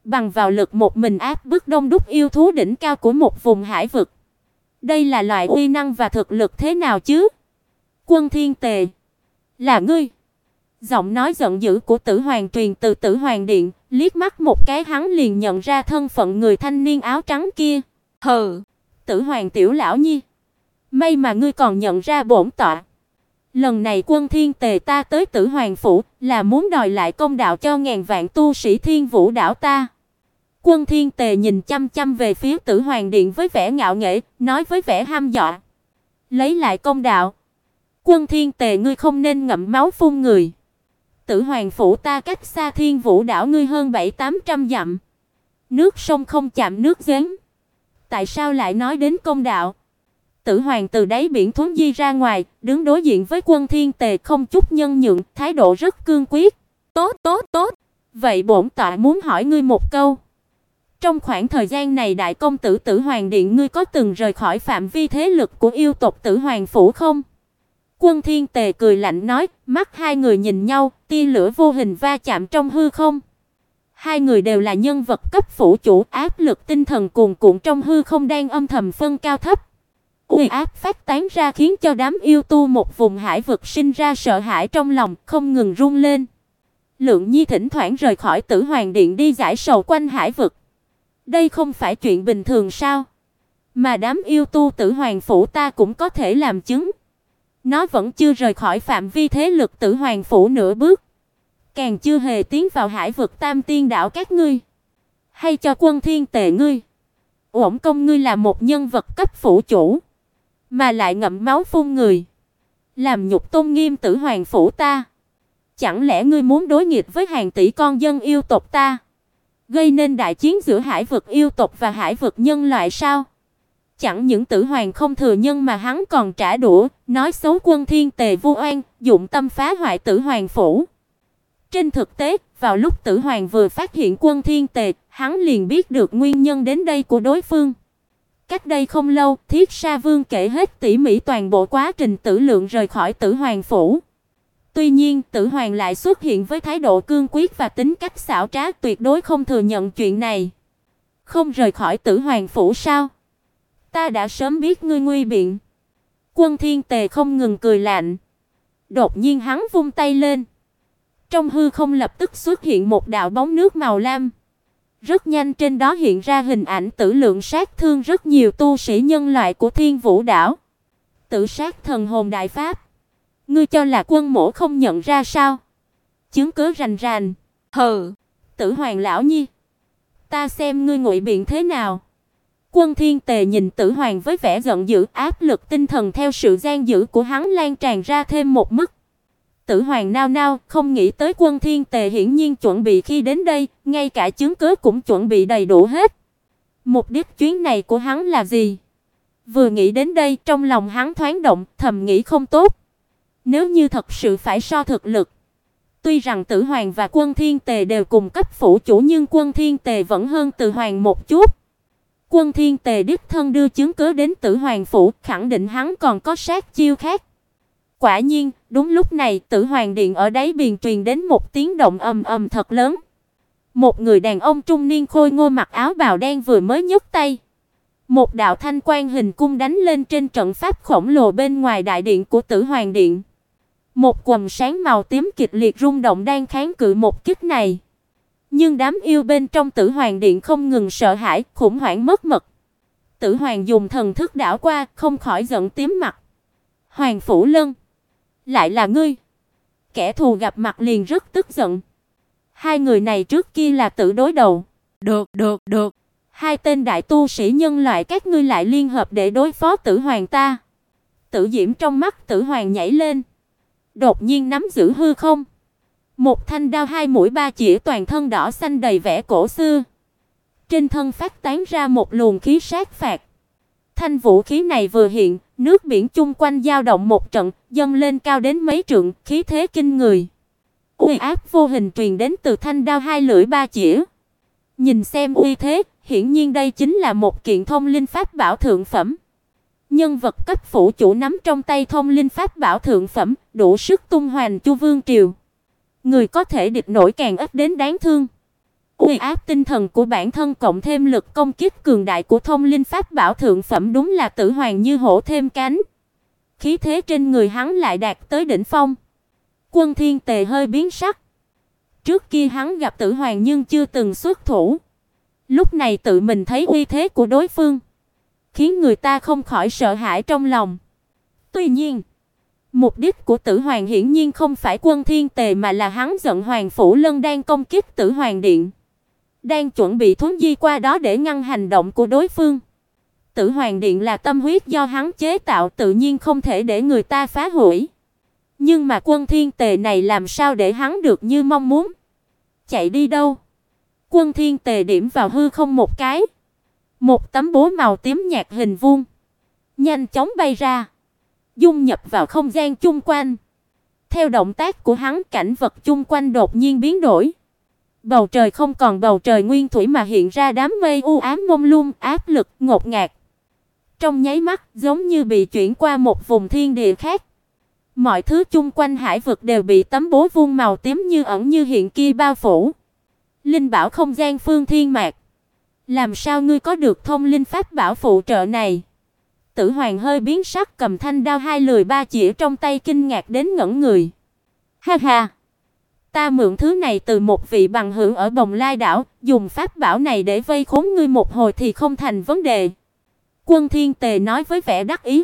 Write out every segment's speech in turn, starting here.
bằng vào lực một mình áp bức đông đúc yêu thú đỉnh cao của một vùng hải vực. Đây là loại uy năng và thực lực thế nào chứ? Quân Thiên Tề, là ngươi? Giọng nói giận dữ của Tử Hoàng truyền từ Tử Hoàng điện, liếc mắt một cái hắn liền nhận ra thân phận người thanh niên áo trắng kia. Hừ, Tử Hoàng tiểu lão nhi, may mà ngươi còn nhận ra bổn tọa. Lần này Quân Thiên Tề ta tới Tử Hoàng phủ là muốn đòi lại công đạo cho ngàn vạn tu sĩ Thiên Vũ đảo ta. Quân Thiên Tề nhìn chăm chăm về phía Tử Hoàng điện với vẻ ngạo nghễ, nói với vẻ hăm dọa: lấy lại công đạo? Quân Thiên Tề, ngươi không nên ngậm máu phun người. Tử Hoàng phủ ta cách xa Thiên Vũ đảo ngươi hơn 700-800 dặm. Nước sông không chạm nước giếng, tại sao lại nói đến công đạo? Tử Hoàng từ đáy biển thuấn di ra ngoài, đứng đối diện với Quân Thiên Tề không chút nhân nhượng, thái độ rất cương quyết. Tốt. Vậy bổn tọa muốn hỏi ngươi một câu. Trong khoảng thời gian này đại công tử Tử Hoàng điện ngươi có từng rời khỏi phạm vi thế lực của yêu tộc Tử Hoàng phủ không? Quân Thiên Tề cười lạnh nói, mắt hai người nhìn nhau, tia lửa vô hình va chạm trong hư không. Hai người đều là nhân vật cấp phủ chủ, áp lực tinh thần cuồn cuộn trong hư không đang âm thầm phân cao thấp. Uy áp phát tán ra khiến cho đám yêu tu một vùng hải vực sinh ra sợ hãi trong lòng, không ngừng run lên. Lượng Nhi thỉnh thoảng rời khỏi Tử Hoàng điện đi giải sầu quanh hải vực. Đây không phải chuyện bình thường sao? Mà đám yêu tu Tử Hoàng phủ ta cũng có thể làm chứng. Nó vẫn chưa rời khỏi phạm vi thế lực Tử Hoàng phủ nửa bước, càng chưa hề tiến vào hải vực Tam Tiên đảo các ngươi. Hay cho Quân Thiên Tề ngươi, uổng công ngươi là một nhân vật cấp phủ chủ, mà lại ngậm máu phun người, làm nhục tôn nghiêm Tử Hoàng phủ ta. Chẳng lẽ ngươi muốn đối nghịch với hàng tỷ con dân yêu tộc ta, gây nên đại chiến giữa hải vực yêu tộc và hải vực nhân loại sao? Chẳng những Tử Hoàng không thừa nhân mà hắn còn trả đũa, nói xấu Quân Thiên Tề vu oan, dụng tâm phá hoại Tử Hoàng phủ. Trên thực tế, vào lúc Tử Hoàng vừa phát hiện Quân Thiên Tề, hắn liền biết được nguyên nhân đến đây của đối phương. Cách đây không lâu, Thiết Sa Vương kể hết tỉ mỉ toàn bộ quá trình Tử Lượng rời khỏi Tử Hoàng phủ. Tuy nhiên, Tử Hoàng lại xuất hiện với thái độ cương quyết và tính cách xảo trá, tuyệt đối không thừa nhận chuyện này. Không rời khỏi Tử Hoàng phủ sao? Ta đã sớm biết ngươi nguy biện. Quân Thiên Tề không ngừng cười lạnh. Đột nhiên hắn vung tay lên. Trong hư không lập tức xuất hiện một đạo bóng nước màu lam. Rất nhanh trên đó hiện ra hình ảnh Tử Lượng sát thương rất nhiều tu sĩ nhân loại của Thiên Vũ đảo. Tử sát thần hồn đại pháp. Ngươi cho là Quân mỗ không nhận ra sao? Chứng cứ rành rành. Hừ, Tử Hoàng lão nhi, ta xem ngươi ngụy biện thế nào. Quân Thiên Tề nhìn Tử Hoàng với vẻ giận dữ, áp lực tinh thần theo sự gian dữ của hắn lan tràn ra thêm một mức. Tử Hoàng nao nao, không nghĩ tới Quân Thiên Tề hiển nhiên chuẩn bị khi đến đây, ngay cả chứng cứ cũng chuẩn bị đầy đủ hết. Mục đích chuyến này của hắn là gì? Vừa nghĩ đến đây, trong lòng hắn thoáng động, thầm nghĩ không tốt. Nếu như thật sự phải so thực lực, tuy rằng Tử Hoàng và Quân Thiên Tề đều cùng cấp phủ chủ nhưng Quân Thiên Tề vẫn hơn Tử Hoàng một chút. Quân Thiên Tề đích thân đưa chứng cứ đến Tử Hoàng phủ, khẳng định hắn còn có sát chiêu khác. Quả nhiên, đúng lúc này, Tử Hoàng điện ở đáy biển truyền đến một tiếng động ầm ầm thật lớn. Một người đàn ông trung niên khôi ngô mặc áo bào đen vừa mới nhấc tay, một đạo thanh quang hình cung đánh lên trên trận pháp khổng lồ bên ngoài đại điện của Tử Hoàng điện. Một quầng sáng màu tím kịch liệt rung động đang kháng cự một kích này. Nhưng đám yêu bên trong Tử Hoàng điện không ngừng sợ hãi, khủng hoảng mất mật. Tử Hoàng dùng thần thức đảo qua, không khỏi giận tím mặt. Hoàng Phủ Lân, lại là ngươi? Kẻ thù gặp mặt liền rất tức giận. Hai người này trước kia là tử đối đầu. Được. Hai tên đại tu sĩ nhân loại các ngươi lại liên hợp để đối phó Tử Hoàng ta. Tử diễm trong mắt Tử Hoàng nhảy lên, đột nhiên nắm giữ hư không. Một thanh đao hai mũi ba chĩa toàn thân đỏ xanh đầy vẻ cổ xưa. Trên thân phát tán ra một luồng khí sát phạt. Thanh vũ khí này vừa hiện, nước biển chung quanh dao động một trận, dâng lên cao đến mấy trượng, khí thế kinh người. Uy áp vô hình truyền đến từ thanh đao hai lưỡi ba chĩa. Nhìn xem uy thế, hiển nhiên đây chính là một kiện thông linh pháp bảo thượng phẩm. Nhân vật cấp phủ chủ nắm trong tay thông linh pháp bảo thượng phẩm, đủ sức tung hoành Chu Vương triều. Người có thể địch nổi càng ít đến đáng thương. Uy áp tinh thần của bản thân cộng thêm lực công kích cường đại của thông linh pháp bảo thượng phẩm đúng là Tử Hoàng như hổ thêm cánh. Khí thế trên người hắn lại đạt tới đỉnh phong. Quân Thiên Tề hơi biến sắc. Trước kia hắn gặp Tử Hoàng nhưng chưa từng xuất thủ. Lúc này tự mình thấy uy thế của đối phương, khiến người ta không khỏi sợ hãi trong lòng. Tuy nhiên, mục đích của Tử Hoàng hiển nhiên không phải Quân Thiên Tề mà là hắn giận Hoàng Phủ Lân đang công kích Tử Hoàng Điện, đang chuẩn bị thuấn di qua đó để ngăn hành động của đối phương. Tử Hoàng Điện là tâm huyết do hắn chế tạo, tự nhiên không thể để người ta phá hủy. Nhưng mà Quân Thiên Tề này làm sao để hắn được như mong muốn? Chạy đi đâu? Quân Thiên Tề điểm vào hư không một cái. Một tấm bố màu tím nhạt hình vuông nhanh chóng bay ra, dung nhập vào không gian chung quanh. Theo động tác của hắn, cảnh vật chung quanh đột nhiên biến đổi. Bầu trời không còn bầu trời nguyên thủy mà hiện ra đám mây u ám mông lung, áp lực ngột ngạt. Trong nháy mắt, giống như bị chuyển qua một vùng thiên địa khác. Mọi thứ chung quanh hải vực đều bị tấm bố vuông màu tím như ẩn như hiện kia bao phủ. Linh bảo không gian Phương Thiên Mạc, làm sao ngươi có được thông linh pháp bảo phụ trợ này? Tử Hoàng hơi biến sắc, cầm thanh đao hai lười ba chĩa trong tay kinh ngạc đến ngẩn người. Ha ha, ta mượn thứ này từ một vị bằng hữu ở Bồng Lai đảo, dùng pháp bảo này để vây khốn ngươi một hồi thì không thành vấn đề. Quân Thiên Tề nói với vẻ đắc ý.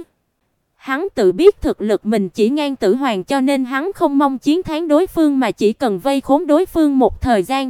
Hắn tự biết thực lực mình chỉ ngang Tử Hoàng cho nên hắn không mong chiến thắng đối phương mà chỉ cần vây khốn đối phương một thời gian.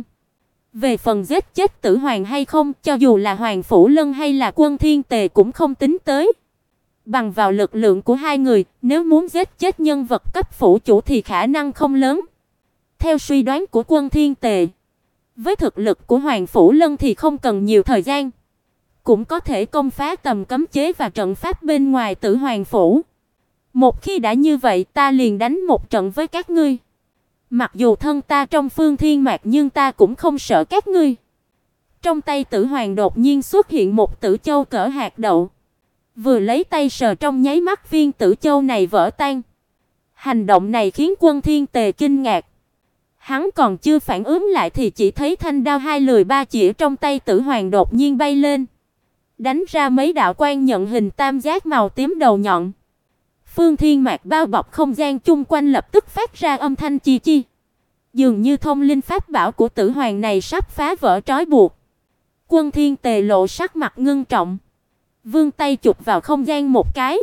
Về phần giết chết Tử Hoàng hay không, cho dù là Hoàng Phủ Lân hay là Quân Thiên Tề cũng không tính tới. Bằng vào lực lượng của hai người, nếu muốn giết chết nhân vật cấp phủ chủ thì khả năng không lớn. Theo suy đoán của Quân Thiên Tề, với thực lực của Hoàng Phủ Lân thì không cần nhiều thời gian, cũng có thể công phá tầm cấm chế và trận pháp bên ngoài Tử Hoàng phủ. Một khi đã như vậy, ta liền đánh một trận với các ngươi. Mặc dù thân ta trong Phương Thiên Mạc nhưng ta cũng không sợ các ngươi. Trong tay Tử Hoàng đột nhiên xuất hiện một tử châu cỡ hạt đậu. Vừa lấy tay sờ trong nháy mắt viên tử châu này vỡ tan. Hành động này khiến Quân Thiên Tề kinh ngạc. Hắn còn chưa phản ứng lại thì chỉ thấy thanh đao hai lười ba chĩa trong tay Tử Hoàng đột nhiên bay lên, đánh ra mấy đạo quang nhận hình tam giác màu tím đầu nhọn. Phương Thiên Mạc bao bọc không gian chung quanh lập tức phát ra âm thanh chi chi. Dường như thông linh pháp bảo của Tử Hoàng này sắp phá vỡ trói buộc. Quân Thiên Tề lộ sắc mặt ngưng trọng, vươn tay chụp vào không gian một cái.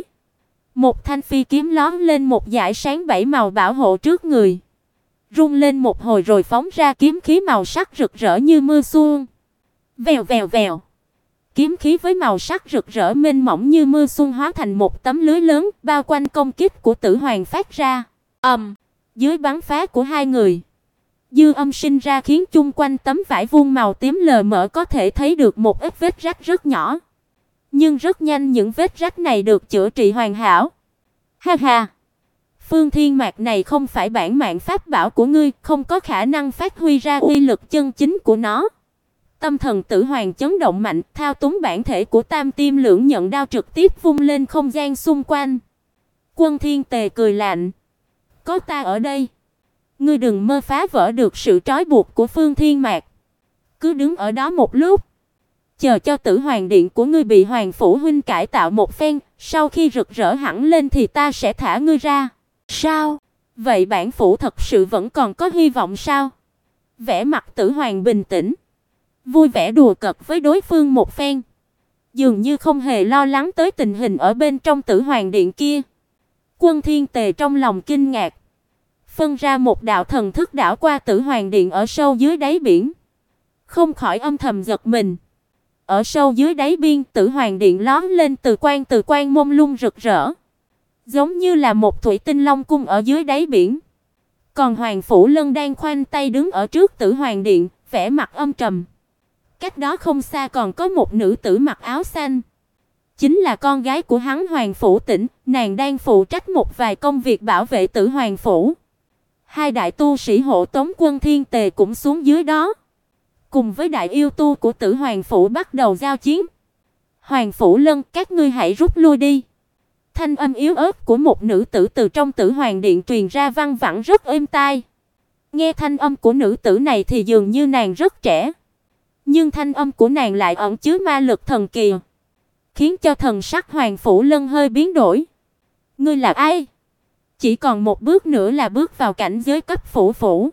Một thanh phi kiếm lóe lên một dải sáng bảy màu bảo hộ trước người, rung lên một hồi rồi phóng ra kiếm khí màu sắc rực rỡ như mưa xuân. Vèo vèo vèo. Kiếm khí với màu sắc rực rỡ mênh mỏng như mưa xuân hóa thành một tấm lưới lớn bao quanh công kích của Tử Hoàng phát ra. Dưới bắn phá của hai người, dư âm sinh ra khiến chung quanh tấm vải vuông màu tím lờ mờ có thể thấy được một ít vết rách rất nhỏ. Nhưng rất nhanh những vết rách này được chữa trị hoàn hảo. Ha ha, Phương Thiên Mạc này không phải bản mạng pháp bảo của ngươi, không có khả năng phát huy ra uy lực chân chính của nó. Tâm thần Tử Hoàng chấn động mạnh, thao túng bản thể của Tam Tiêm Lưỡng Nhận đao trực tiếp vung lên không gian xung quanh. Quân Thiên Tề cười lạnh, có ta ở đây, ngươi đừng mơ phá vỡ được sự trói buộc của Phương Thiên Mạc. Cứ đứng ở đó một lúc, chờ cho Tử Hoàng điện của ngươi bị Hoàng phủ huynh cải tạo một phen, sau khi rực rỡ hẳn lên thì ta sẽ thả ngươi ra. Sao? Vậy bản phủ thật sự vẫn còn có hy vọng sao? Vẻ mặt Tử Hoàng bình tĩnh, vui vẻ đùa cợt với đối phương một phen, dường như không hề lo lắng tới tình hình ở bên trong Tử Hoàng điện kia. Quân Thiên Tề trong lòng kinh ngạc, phân ra một đạo thần thức đảo qua Tử Hoàng điện ở sâu dưới đáy biển, không khỏi âm thầm giật mình. Ở sâu dưới đáy biên, Tử Hoàng điện lóe lên từ quang mông lung rực rỡ, giống như là một thủy tinh long cung ở dưới đáy biển. Còn Hoàng phủ Lân đang khoanh tay đứng ở trước Tử Hoàng điện, vẻ mặt âm trầm. Cách đó không xa còn có một nữ tử mặc áo xanh, chính là con gái của hắn Hoàng Phủ Tĩnh, nàng đang phụ trách một vài công việc bảo vệ Tử Hoàng phủ. Hai đại tu sĩ hộ tống Quân Thiên Tề cũng xuống dưới đó, cùng với đại yêu tu của Tử Hoàng phủ bắt đầu giao chiến. Hoàng Phủ Lân, các ngươi hãy rút lui đi. Thanh âm yếu ớt của một nữ tử từ trong Tử Hoàng điện truyền ra văng vẳng rất êm tai. Nghe thanh âm của nữ tử này thì dường như nàng rất trẻ, Nhưng thanh âm của nàng lại ẩn chứa ma lực thần kỳ, khiến cho thần sắc Hoàng Phủ Lân hơi biến đổi. Ngươi là ai? Chỉ còn một bước nữa là bước vào cảnh giới cấp phủ phủ.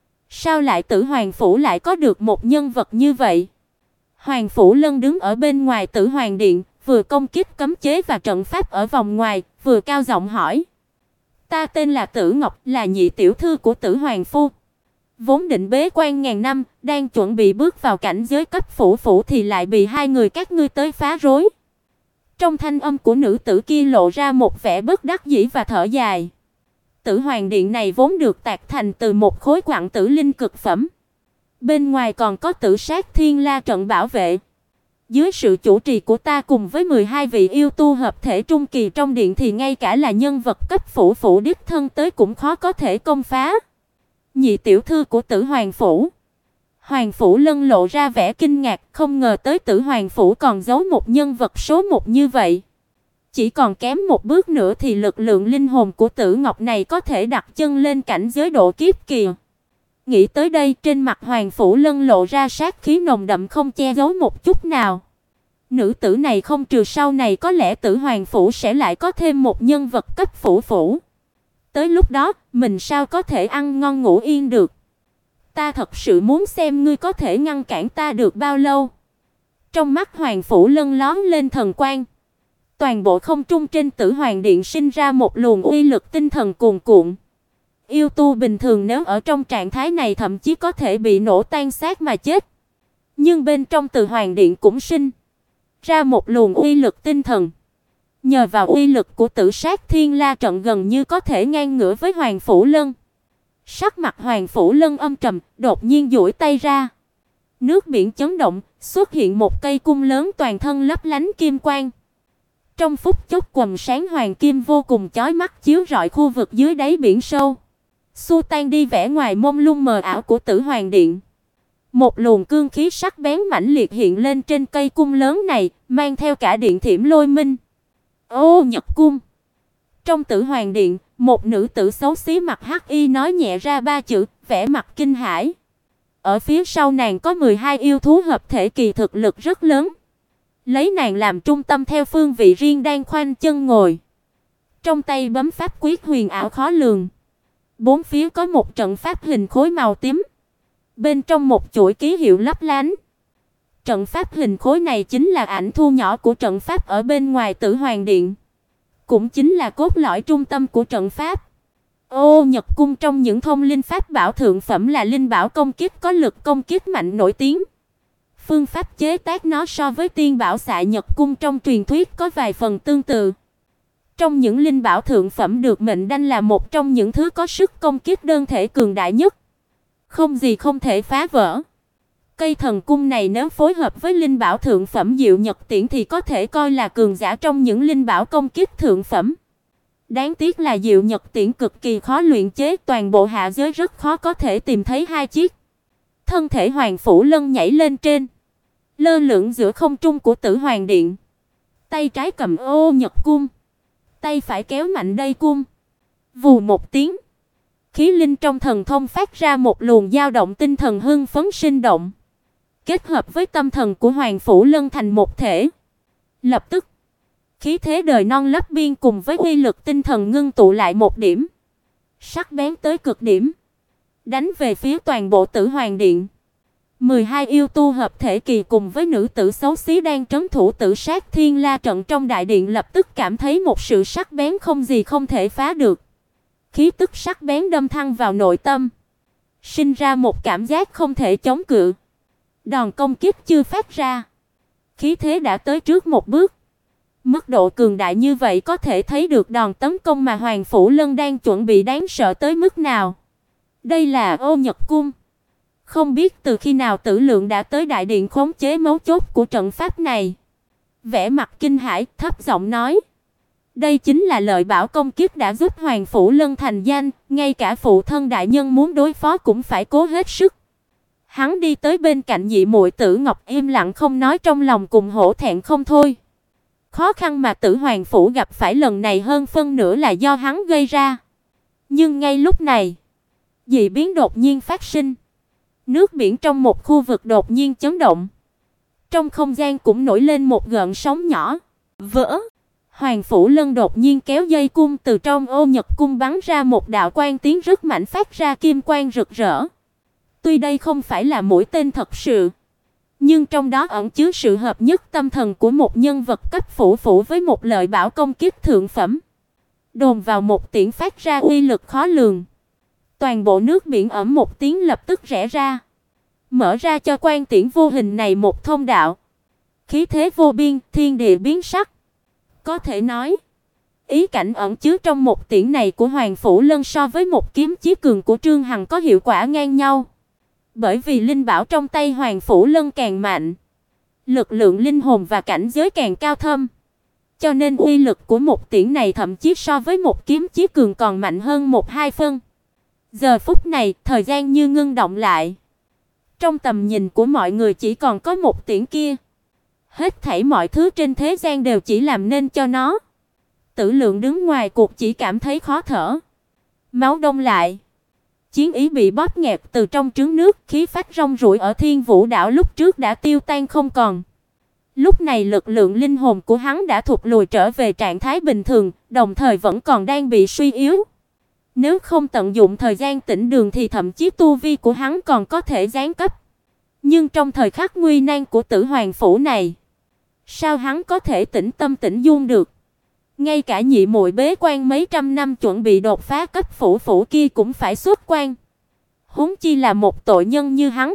Sao lại Tử Hoàng phủ lại có được một nhân vật như vậy? Hoàng Phủ Lân đứng ở bên ngoài Tử Hoàng điện, vừa công kích cấm chế và trận pháp ở vòng ngoài, vừa cao giọng hỏi: "Ta tên là Tử Ngọc, là nhị tiểu thư của Tử Hoàng phu. Vốn định bế quan ngàn năm, đang chuẩn bị bước vào cảnh giới cấp phủ phủ thì lại bị hai người các ngươi tới phá rối." Trong thanh âm của nữ tử kia lộ ra một vẻ bất đắc dĩ và thở dài. Tử Hoàng điện này vốn được tạc thành từ một khối quặng tử linh cực phẩm. Bên ngoài còn có Tử Sát Thiên La trận bảo vệ. Dưới sự chủ trì của ta cùng với 12 vị yêu tu hợp thể trung kỳ trong điện thì ngay cả là nhân vật cấp phủ phủ đích thân tới cũng khó có thể công phá. Nhị tiểu thư của Tử Hoàng phủ. Hoàng Phủ Lân lộ ra vẻ kinh ngạc, không ngờ tới Tử Hoàng phủ còn giấu một nhân vật số một như vậy. Chỉ còn kém một bước nữa thì lực lượng linh hồn của Tử Ngọc này có thể đặt chân lên cảnh giới độ kiếp kỳ. Nghĩ tới đây, trên mặt Hoàng Phủ Lân lộ ra sát khí nồng đậm không che giấu một chút nào. Nữ tử này không trừ sau này có lẽ Tử Hoàng phủ sẽ lại có thêm một nhân vật cấp phủ phủ. Tới lúc đó, mình sao có thể ăn ngon ngủ yên được. Ta thật sự muốn xem ngươi có thể ngăn cản ta được bao lâu. Trong mắt Hoàng Phủ Lân lóe lên thần quang. Toàn bộ không trung trên Tử Hoàng điện sinh ra một luồng uy lực tinh thần cuồn cuộn. Yêu tu bình thường nếu ở trong trạng thái này thậm chí có thể bị nổ tan xác mà chết. Nhưng bên trong Tử Hoàng điện cũng sinh ra một luồng uy lực tinh thần. Nhờ vào uy lực của Tử Sát Thiên La trận gần như có thể ngang ngửa với Hoàng Phủ Lân. Sắc mặt Hoàng Phủ Lân âm trầm, đột nhiên duỗi tay ra. Nước biển chấn động, xuất hiện một cây cung lớn toàn thân lấp lánh kim quang. Trong phút chốc quầng sáng hoàng kim vô cùng chói mắt chiếu rọi khu vực dưới đáy biển sâu, xua tan đi vẻ ngoài mông lung mờ ảo của Tử Hoàng điện. Một luồng cương khí sắc bén mãnh liệt hiện lên trên cây cung lớn này, mang theo cả điện thiểm lôi minh. Ô Nhật cung. Trong Tử Hoàng điện, một nữ tử xấu xí mặc hắc y nói nhẹ ra ba chữ, vẻ mặt kinh hãi. Ở phía sau nàng có 12 yêu thú hợp thể kỳ thực lực rất lớn. Lấy nàng làm trung tâm theo phương vị riêng đang khoanh chân ngồi. Trong tay bấm pháp quyết huyền ảo khó lường. Bốn phía có một trận pháp hình khối màu tím. Bên trong một chuỗi ký hiệu lấp lánh. Trận pháp hình khối này chính là ảnh thu nhỏ của trận pháp ở bên ngoài Tử Hoàng điện. Cũng chính là cốt lõi trung tâm của trận pháp. Ô Nhật cung trong những thông linh pháp bảo thượng phẩm là linh bảo công kích có lực công kích mạnh nổi tiếng. Phương pháp chế tác nó so với tiên bảo Xạ Nhật cung trong truyền thuyết có vài phần tương tự. Trong những linh bảo thượng phẩm được mệnh danh là một trong những thứ có sức công kích đơn thể cường đại nhất. Không gì không thể phá vỡ. Cây thần cung này nếu phối hợp với linh bảo thượng phẩm Diệu Nhật Tiễn thì có thể coi là cường giả trong những linh bảo công kích thượng phẩm. Đáng tiếc là Diệu Nhật Tiễn cực kỳ khó luyện chế, toàn bộ hạ giới rất khó có thể tìm thấy hai chiếc. Thân thể Hoàng Phủ Lân nhảy lên trên, lơ lửng giữa không trung của Tử Hoàng điện. Tay trái cầm ô Nhật cung, tay phải kéo mạnh dây cung. Vù một tiếng, khí linh trong thần thông phát ra một luồng dao động tinh thần hưng phấn sinh động, kết hợp với tâm thần của Hoàng Phủ Lân thành một thể. Lập tức, khí thế đời non lấp biên cùng với uy lực tinh thần ngưng tụ lại một điểm, sắc bén tới cực điểm, đánh về phía toàn bộ Tử Hoàng điện. 12 yêu tu hợp thể kỳ cùng với nữ tử xấu xí đang trấn thủ Tử Sát Thiên La trận trong đại điện lập tức cảm thấy một sự sắc bén không gì không thể phá được. Khí tức sắc bén đâm thẳng vào nội tâm, sinh ra một cảm giác không thể chống cự. Đòn công kích chưa phát ra, khí thế đã tới trước một bước. Mức độ cường đại như vậy có thể thấy được đòn tấn công mà Hoàng Phủ Lân đang chuẩn bị đáng sợ tới mức nào. Đây là Ô Nhật cung. Không biết từ khi nào Tử Lượng đã tới đại điện khống chế mấu chốt của trận pháp này. Vẻ mặt kinh hãi, thấp giọng nói: "Đây chính là lợi bảo công kiếp đã giúp Hoàng Phủ Lân thành danh, ngay cả phụ thân đại nhân muốn đối phó cũng phải cố hết sức." Hắn đi tới bên cạnh nhị muội Tử Ngọc im lặng không nói, trong lòng cùng hổ thẹn không thôi. Khó khăn mà Tử Hoàng phủ gặp phải lần này hơn phân nửa là do hắn gây ra. Nhưng ngay lúc này, dị biến đột nhiên phát sinh. Nước biển trong một khu vực đột nhiên chấn động. Trong không gian cũng nổi lên một gợn sóng nhỏ. Vỡ. Hoàng Phủ Lân đột nhiên kéo dây cung, từ trong ô nhật cung bắn ra một đạo quang tiến rất mạnh, phát ra kim quang rực rỡ. Tuy đây không phải là mũi tên thật sự, nhưng trong đó ẩn chứa sự hợp nhất tâm thần của một nhân vật cấp phủ với một lợi bảo công kiếp thượng phẩm. Đồn vào một tiễn phát ra uy lực khó lường. Toàn bộ nước biển ẩm một tiếng lập tức rẽ ra, mở ra cho quang tiễn vô hình này một thông đạo. Khí thế vô biên, thiên địa biến sắc. Có thể nói, ý cảnh ẩn chứa trong một tiễn này của Hoàng Phủ Lân so với một kiếm chí cường của Trương Hằng có hiệu quả ngang nhau. Bởi vì linh bảo trong tay Hoàng Phủ Lân càng mạnh, lực lượng linh hồn và cảnh giới càng cao thâm, cho nên uy lực của một tiễn này thậm chí so với một kiếm chí cường còn mạnh hơn 1-2 phân. Giờ phút này, thời gian như ngưng động lại. Trong tầm nhìn của mọi người chỉ còn có một tiễn kia. Hết thảy mọi thứ trên thế gian đều chỉ làm nên cho nó. Tử Lượng đứng ngoài cuộc chỉ cảm thấy khó thở. Máu đông lại. Chiến ý bị bóp nghẹt từ trong trứng nước, khí phách rong ruổi ở Thiên Vũ đảo lúc trước đã tiêu tan không còn. Lúc này lực lượng linh hồn của hắn đã thụt lùi trở về trạng thái bình thường, đồng thời vẫn còn đang bị suy yếu. Nếu không tận dụng thời gian tĩnh đường thì thậm chí tu vi của hắn còn có thể giáng cấp. Nhưng trong thời khắc nguy nan của Tử Hoàng phủ này, sao hắn có thể tĩnh tâm tĩnh dung được? Ngay cả nhị muội bế quan mấy trăm năm chuẩn bị đột phá cấp phủ kia cũng phải xuất quan. Huống chi là một tội nhân như hắn.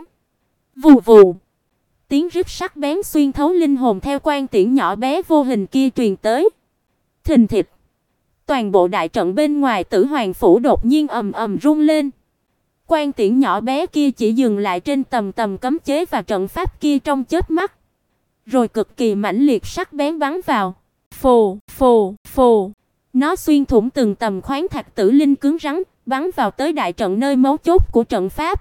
Vù vù. Tiếng rít sắc bén xuyên thấu linh hồn theo quan tiễn nhỏ bé vô hình kia truyền tới. Thình thịch. Toàn bộ đại trận bên ngoài Tử Hoàng phủ đột nhiên ầm ầm rung lên. Quan tiễn nhỏ bé kia chỉ dừng lại trên tầm cấm chế và trận pháp kia trong chớp mắt, rồi cực kỳ mãnh liệt sắc bén bắn vào. Phù, phù, phù. Nó xuyên thủng từng tầm khoáng thạch tử linh cứng rắn, bắn vào tới đại trận nơi mấu chốt của trận pháp.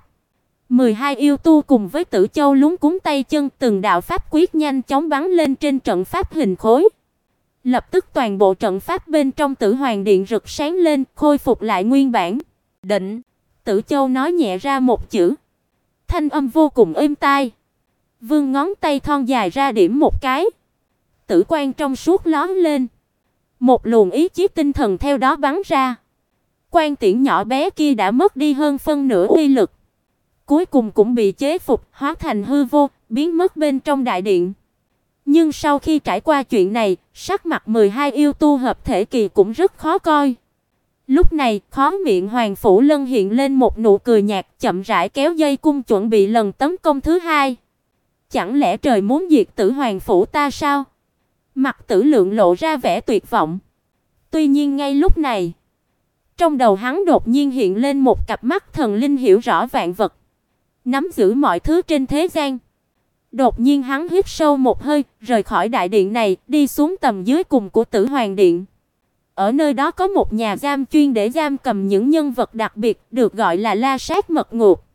12 yêu tu cùng với Tử Châu luống cuống tay chân, từng đạo pháp quyết nhanh chóng bắn lên trên trận pháp hình khối. Lập tức toàn bộ trận pháp bên trong Tử Hoàng điện rực sáng lên, khôi phục lại nguyên bản. Định. Tử Châu nói nhẹ ra một chữ. Thanh âm vô cùng êm tai. Vươn ngón tay thon dài ra điểm một cái. Tử quang trong suốt lóe lên. Một luồng ý chí tinh thần theo đó bắn ra. Quan tiễn nhỏ bé kia đã mất đi hơn phân nửa uy lực. Cuối cùng cũng bị chế phục, hóa thành hư vô, biến mất bên trong đại điện. Nhưng sau khi trải qua chuyện này, sắc mặt 12 yêu tu hợp thể kỳ cũng rất khó coi. Lúc này, khóe miệng Hoàng Phủ Lân hiện lên một nụ cười nhạt, chậm rãi kéo dây cung chuẩn bị lần tấn công thứ hai. Chẳng lẽ trời muốn diệt Tử Hoàng phủ ta sao? Mặt Tử Lượng lộ ra vẻ tuyệt vọng. Tuy nhiên ngay lúc này, trong đầu hắn đột nhiên hiện lên một cặp mắt thần linh hiểu rõ vạn vật, nắm giữ mọi thứ trên thế gian. Đột nhiên hắn hít sâu một hơi, rời khỏi đại điện này, đi xuống tầm dưới cùng của Tử Hoàng điện. Ở nơi đó có một nhà giam chuyên để giam cầm những nhân vật đặc biệt, được gọi là La Sát Mật Ngục.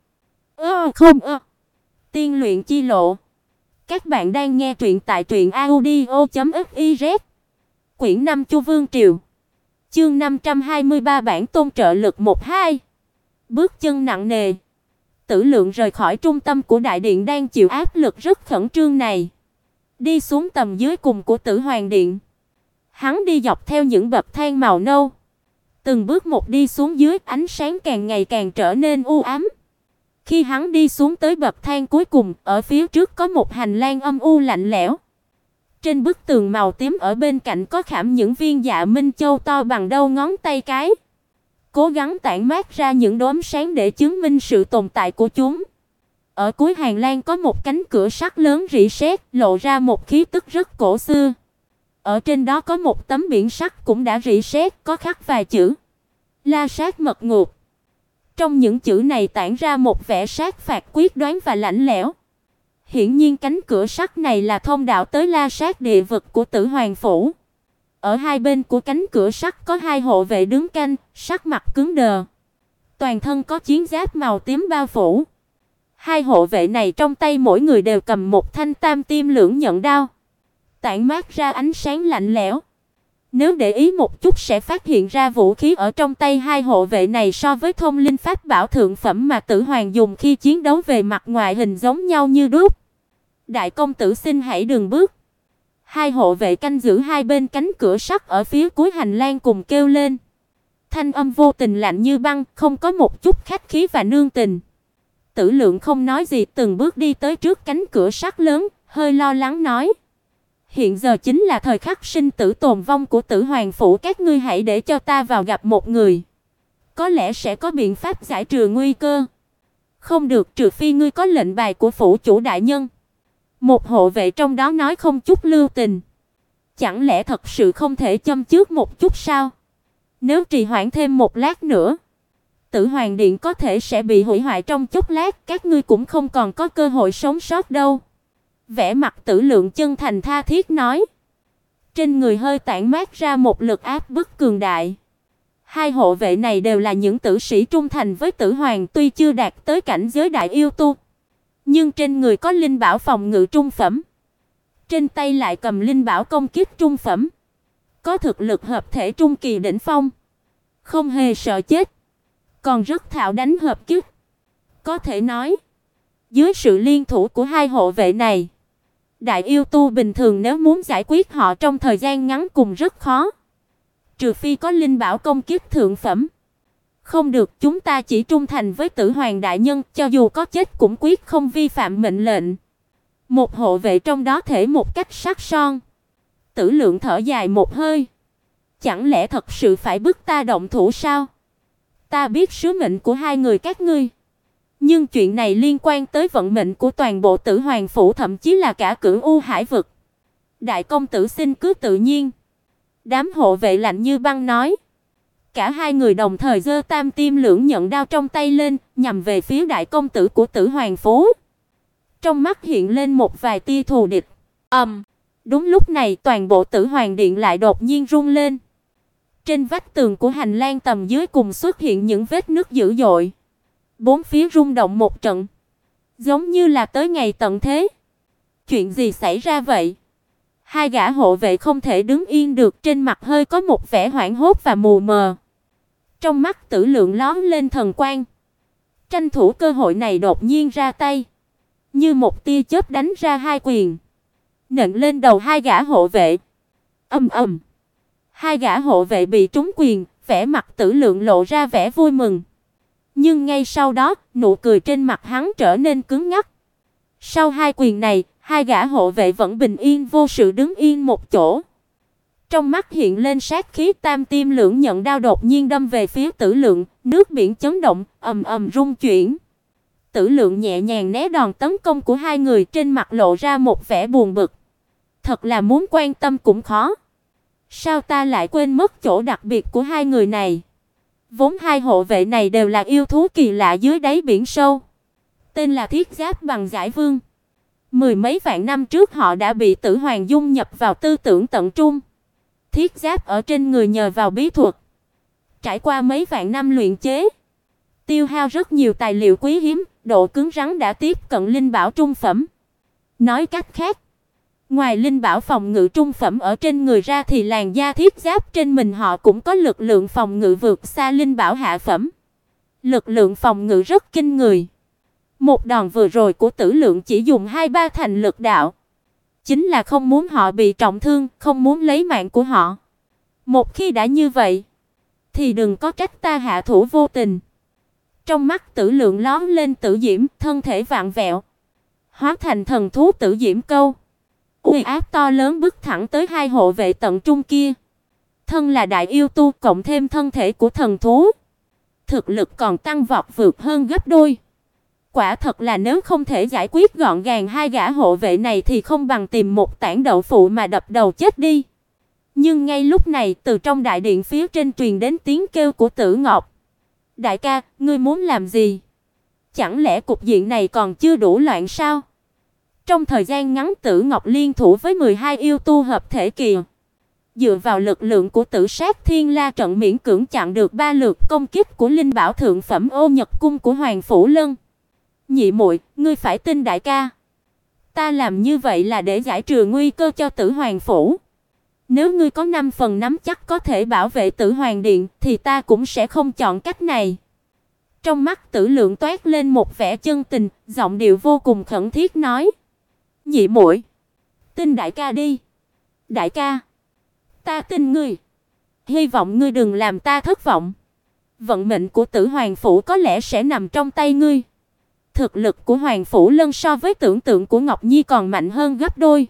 Tiên luyện chi lộ. Các bạn đang nghe truyện tại truyệnaudio.fiz. Quyển 5 Chu Vương triều. Chương 523 bản tôn trợ lực 1-2. Bước chân nặng nề. Tử Lượng rời khỏi trung tâm của đại điện đang chịu áp lực rất khẩn trương này, đi xuống tầm dưới cùng của Tử Hoàng điện. Hắn đi dọc theo những bậc thang màu nâu, từng bước một đi xuống dưới, ánh sáng càng ngày càng trở nên u ám. Khi hắn đi xuống tới bậc thang cuối cùng, ở phía trước có một hành lang âm u lạnh lẽo. Trên bức tường màu tím ở bên cạnh có khảm những viên dạ minh châu to bằng đầu ngón tay cái, cố gắng tản mát ra những đốm sáng để chứng minh sự tồn tại của chúng. Ở cuối hành lang có một cánh cửa sắt lớn rỉ sét, lộ ra một khí tức rất cổ xưa. Ở trên đó có một tấm biển sắt cũng đã rỉ sét, có khắc vài chữ: La Sát Mật Ngục. Trong những chữ này tản ra một vẻ sát phạt quyết đoán và lạnh lẽo. Hiển nhiên cánh cửa sắt này là thông đạo tới La Sát địa vực của Tử Hoàng phủ. Ở hai bên của cánh cửa sắt có hai hộ vệ đứng canh, sắc mặt cứng đờ, toàn thân có chiến giáp màu tím bao phủ. Hai hộ vệ này trong tay mỗi người đều cầm một thanh tam tiêm lưỡng nhận đao, tản mát ra ánh sáng lạnh lẽo. Nếu để ý một chút sẽ phát hiện ra vũ khí ở trong tay hai hộ vệ này so với thông linh pháp bảo thượng phẩm mà Tử Hoàng dùng khi chiến đấu về mặt ngoại hình giống nhau như đúc. Đại công tử xin hãy đừng bước. Hai hộ vệ canh giữ hai bên cánh cửa sắt ở phía cuối hành lang cùng kêu lên. Thanh âm vô tình lạnh như băng, không có một chút khách khí và nương tình. Tử Lượng không nói gì, từng bước đi tới trước cánh cửa sắt lớn, hơi lo lắng nói: "Hiện giờ chính là thời khắc sinh tử tồn vong của Tử Hoàng phủ, các ngươi hãy để cho ta vào gặp một người. Có lẽ sẽ có biện pháp giải trừ nguy cơ." "Không được, trừ phi ngươi có lệnh bài của phủ chủ đại nhân." Một hộ vệ trong đó nói không chút lưu tình. "Chẳng lẽ thật sự không thể châm chước một chút sao? Nếu trì hoãn thêm một lát nữa, Tử Hoàng điện có thể sẽ bị hủy hoại trong chốc lát, các ngươi cũng không còn có cơ hội sống sót đâu." Vẻ mặt Tử Lượng chân thành tha thiết nói. Trên người hơi tản mát ra một lực áp bức cường đại. Hai hộ vệ này đều là những tử sĩ trung thành với Tử Hoàng, tuy chưa đạt tới cảnh giới đại yêu tu, nhưng trên người có linh bảo phòng ngự trung phẩm, trên tay lại cầm linh bảo công kích trung phẩm, có thực lực hợp thể trung kỳ đỉnh phong, không hề sợ chết, còn rất thạo đánh hợp kích. Có thể nói, dưới sự liên thủ của hai hộ vệ này, đại yêu tu bình thường nếu muốn giải quyết họ trong thời gian ngắn cùng rất khó. Trừ phi có linh bảo công kích thượng phẩm. "Không được, chúng ta chỉ trung thành với Tử Hoàng đại nhân, cho dù có chết cũng quyết không vi phạm mệnh lệnh." Một hộ vệ trong đó thể một cách sắc son. Tử Lượng thở dài một hơi. "Chẳng lẽ thật sự phải bức ta động thủ sao? Ta biết sứ mệnh của hai người các ngươi, nhưng chuyện này liên quan tới vận mệnh của toàn bộ Tử Hoàng phủ, thậm chí là cả Cửu U Hải vực. Đại công tử xin cứ tự nhiên." Đám hộ vệ lạnh như băng nói. Cả hai người đồng thời giơ tam tiêm lưỡng nhận đao trong tay lên, nhằm về phía đại công tử của Tử Hoàng phủ. Trong mắt hiện lên một vài tia thù địch. Đúng lúc này toàn bộ Tử Hoàng điện lại đột nhiên rung lên. Trên vách tường của hành lang tầm dưới cùng xuất hiện những vết nứt dữ dội. Bốn phía rung động một trận, giống như là tới ngày tận thế. Chuyện gì xảy ra vậy? Hai gã hộ vệ không thể đứng yên được, trên mặt hơi có một vẻ hoảng hốt và mù mờ. Trong mắt Tử Lượng lóe lên thần quang, tranh thủ cơ hội này đột nhiên ra tay, như một tia chớp đánh ra hai quyền, nện lên đầu hai gã hộ vệ. Hai gã hộ vệ bị trúng quyền, vẻ mặt Tử Lượng lộ ra vẻ vui mừng. Nhưng ngay sau đó, nụ cười trên mặt hắn trở nên cứng ngắc. Sau hai quyền này, hai gã hộ vệ vẫn bình yên vô sự đứng yên một chỗ. Trong mắt hiện lên sát khí, tam tiêm lưỡng nhận đao đột nhiên đâm về phía Tử Lượng, nước biển chấn động, rung chuyển. Tử Lượng nhẹ nhàng né đòn tấn công của hai người, trên mặt lộ ra một vẻ buồn bực. Thật là muốn quan tâm cũng khó. Sao ta lại quên mất chỗ đặc biệt của hai người này? Vốn hai hộ vệ này đều là yêu thú kỳ lạ dưới đáy biển sâu, tên là Thiết Giáp Bằng Giải Vương. Mười mấy vạn năm trước họ đã bị Tử Hoàng dung nhập vào tư tưởng tận trung. Thiết giáp ở trên người nhờ vào bí thuật, trải qua mấy vạn năm luyện chế, tiêu hao rất nhiều tài liệu quý hiếm, độ cứng rắn đã tiếp cận linh bảo trung phẩm. Nói cách khác, ngoài linh bảo phòng ngự trung phẩm ở trên người ra thì làn da thiết giáp trên mình họ cũng có lực lượng phòng ngự vượt xa linh bảo hạ phẩm. Lực lượng phòng ngự rất kinh người. Một đòn vừa rồi của Tử Lượng chỉ dùng 2-3 thành lực đạo, chính là không muốn họ bị trọng thương, không muốn lấy mạng của họ. Một khi đã như vậy, thì đừng có trách ta hạ thủ vô tình. Trong mắt Tử Lượng lóe lên tử diễm, thân thể vặn vẹo, hóa thành thần thú Tử Diễm Câu. Uy áp to lớn bước thẳng tới hai hộ vệ tận trung kia. Thân là đại yêu tu cộng thêm thân thể của thần thú, thực lực còn tăng vọt vượt hơn gấp đôi. Quả thật là nếu không thể giải quyết gọn gàng hai gã hộ vệ này thì không bằng tìm một tảng đậu phụ mà đập đầu chết đi. Nhưng ngay lúc này, từ trong đại điện phía trên truyền đến tiếng kêu của Tử Ngọc. "Đại ca, ngươi muốn làm gì? Chẳng lẽ cục diện này còn chưa đủ loạn sao?" Trong thời gian ngắn, Tử Ngọc liên thủ với 12 yêu tu hợp thể kỳ, dựa vào lực lượng của Tử Sát Thiên La trận miễn cưỡng chặn được 3 lượt công kích của linh bảo thượng phẩm Ô Nhật cung của Hoàng Phủ Lân. "Nhị muội, ngươi phải tin đại ca. Ta làm như vậy là để giải trừ nguy cơ cho Tử Hoàng phủ. Nếu ngươi có 5 phần nắm chắc có thể bảo vệ Tử Hoàng Điện thì ta cũng sẽ không chọn cách này. Trong mắt Tử Lượng toát lên một vẻ chân tình, giọng điệu vô cùng khẩn thiết nói: "Nhị muội, tin đại ca đi. Đại ca, ta tin ngươi. Hy vọng ngươi đừng làm ta thất vọng. Vận mệnh của Tử Hoàng phủ có lẽ sẽ nằm trong tay ngươi. Thực lực của Hoàng phủ Lân so với tưởng tượng của Ngọc Nhi còn mạnh hơn gấp đôi.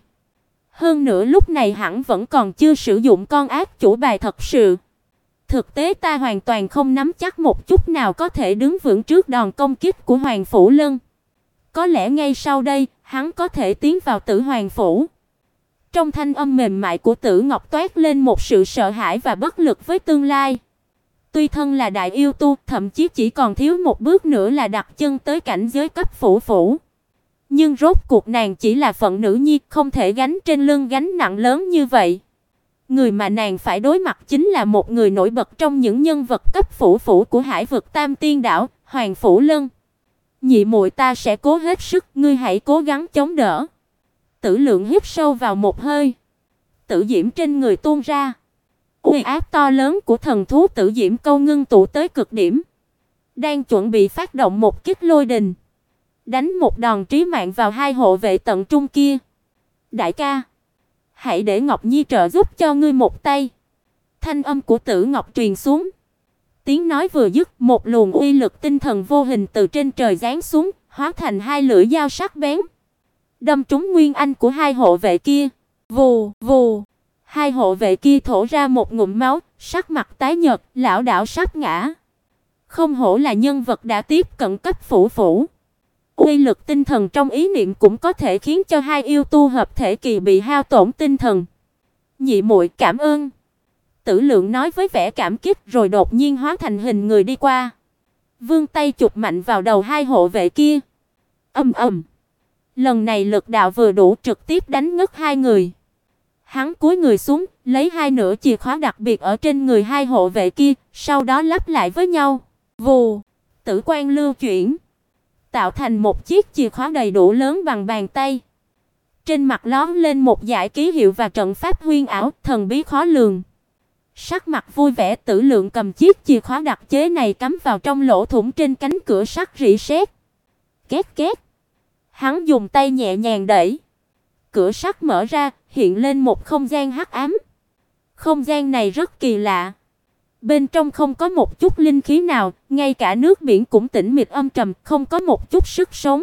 Hơn nữa lúc này hẳn vẫn còn chưa sử dụng con ác chủ bài thật sự. Thực tế ta hoàn toàn không nắm chắc một chút nào có thể đứng vững trước đòn công kích của Hoàng phủ Lân. Có lẽ ngay sau đây, hắn có thể tiến vào Tử Hoàng phủ." Trong thanh âm mềm mại của Tử Ngọc toát lên một sự sợ hãi và bất lực với tương lai. Tuy thân là đại yêu tu, thậm chí chỉ còn thiếu một bước nữa là đặt chân tới cảnh giới cấp phủ, nhưng rốt cuộc nàng chỉ là phận nữ nhi, không thể gánh trên lưng gánh nặng lớn như vậy. Người mà nàng phải đối mặt chính là một người nổi bật trong những nhân vật cấp phủ của Hải vực Tam Tiên đảo, Hoàng phủ Lân. "Nhị muội, ta sẽ cố hết sức, ngươi hãy cố gắng chống đỡ." Tử Lượng hít sâu vào một hơi. Tử diễm trên người tuôn ra. Uy áp to lớn của thần thú Tử Diễm Câu ngưng tụ tới cực điểm, đang chuẩn bị phát động một kích lôi đình, đánh một đòn trí mạng vào hai hộ vệ tận trung kia. "Đại ca, hãy để Ngọc Nhi trợ giúp cho ngươi một tay." Thanh âm của Tử Ngọc truyền xuống. Tiếng nói vừa dứt, một luồng uy lực tinh thần vô hình từ trên trời giáng xuống, hóa thành hai lưỡi dao sắc bén, đâm trúng nguyên anh của hai hộ vệ kia. Vù vù, hai hộ vệ kia thổ ra một ngụm máu, sắc mặt tái nhợt, lảo đảo sắp ngã. Không hổ là nhân vật đã tiếp cận cấp phủ. Uy lực tinh thần trong ý niệm cũng có thể khiến cho hai yêu tu hợp thể kỳ bị hao tổn tinh thần. "Nhị muội, cảm ơn." Tử Lượng nói với vẻ cảm kích rồi đột nhiên hóa thành hình người đi qua, vươn tay chụp mạnh vào đầu hai hộ vệ kia. Ầm ầm. Lần này lực đạo vừa đủ trực tiếp đánh ngất hai người. Hắn cúi người xuống, lấy hai nửa chìa khóa đặc biệt ở trên người hai hộ vệ kia, sau đó lắp lại với nhau. Vù, tử quang lưu chuyển, tạo thành một chiếc chìa khóa đầy đủ lớn bằng bàn tay. Trên mặt lóe lên một dải ký hiệu và trận pháp huyền ảo, thần bí khó lường. Sắc mặt vui vẻ, Tử Lượng cầm chiếc chìa khóa đặc chế này cắm vào trong lỗ thủng trên cánh cửa sắt rỉ sét. Két két. Hắn dùng tay nhẹ nhàng đẩy, cửa sắt mở ra, hiện lên một không gian hắc ám. Không gian này rất kỳ lạ. Bên trong không có một chút linh khí nào, ngay cả nước biển cũng tĩnh mịch âm trầm, không có một chút sức sống.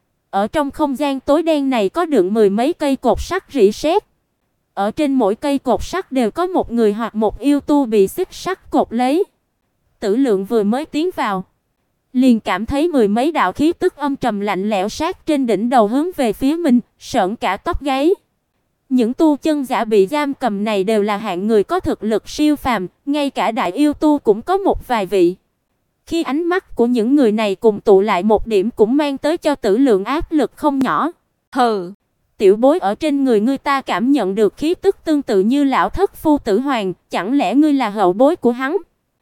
Ở trong không gian tối đen này có đựng mười mấy cây cột sắt rỉ sét. Ở trên mỗi cây cột sắt đều có một người hoặc một yêu tu bị xích sắt cột lấy. Tử Lượng vừa mới tiến vào, liền cảm thấy mười mấy đạo khí tức âm trầm lạnh lẽo sát trên đỉnh đầu hướng về phía mình, sởn cả tóc gáy. Những tu chân giả bị giam cầm này đều là hạng người có thực lực siêu phàm, ngay cả đại yêu tu cũng có một vài vị. Khi ánh mắt của những người này cùng tụ lại một điểm cũng mang tới cho Tử Lượng áp lực không nhỏ. Hừ, tiểu bối, ở trên người ngươi ta cảm nhận được khí tức tương tự như lão thất phu Tử Hoàng, chẳng lẽ ngươi là hậu bối của hắn?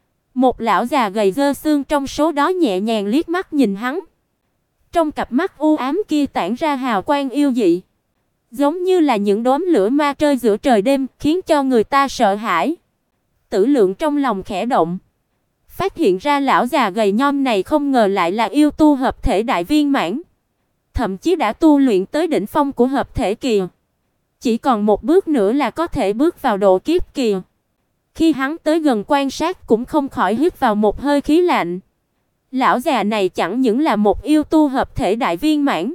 Một lão già gầy dơ xương trong số đó nhẹ nhàng liếc mắt nhìn hắn. Trong cặp mắt u ám kia tản ra hào quang yêu dị, giống như là những đốm lửa ma rơi giữa trời đêm, khiến cho người ta sợ hãi. Tử Lượng trong lòng khẽ động, phát hiện ra lão già gầy nhom này không ngờ lại là yêu tu hợp thể đại viên mãn, thậm chí đã tu luyện tới đỉnh phong của hợp thể kỳ. Chỉ còn một bước nữa là có thể bước vào độ kiếp kỳ. Khi hắn tới gần quan sát cũng không khỏi hít vào một hơi khí lạnh. Lão già này chẳng những là một yêu tu hợp thể đại viên mãn,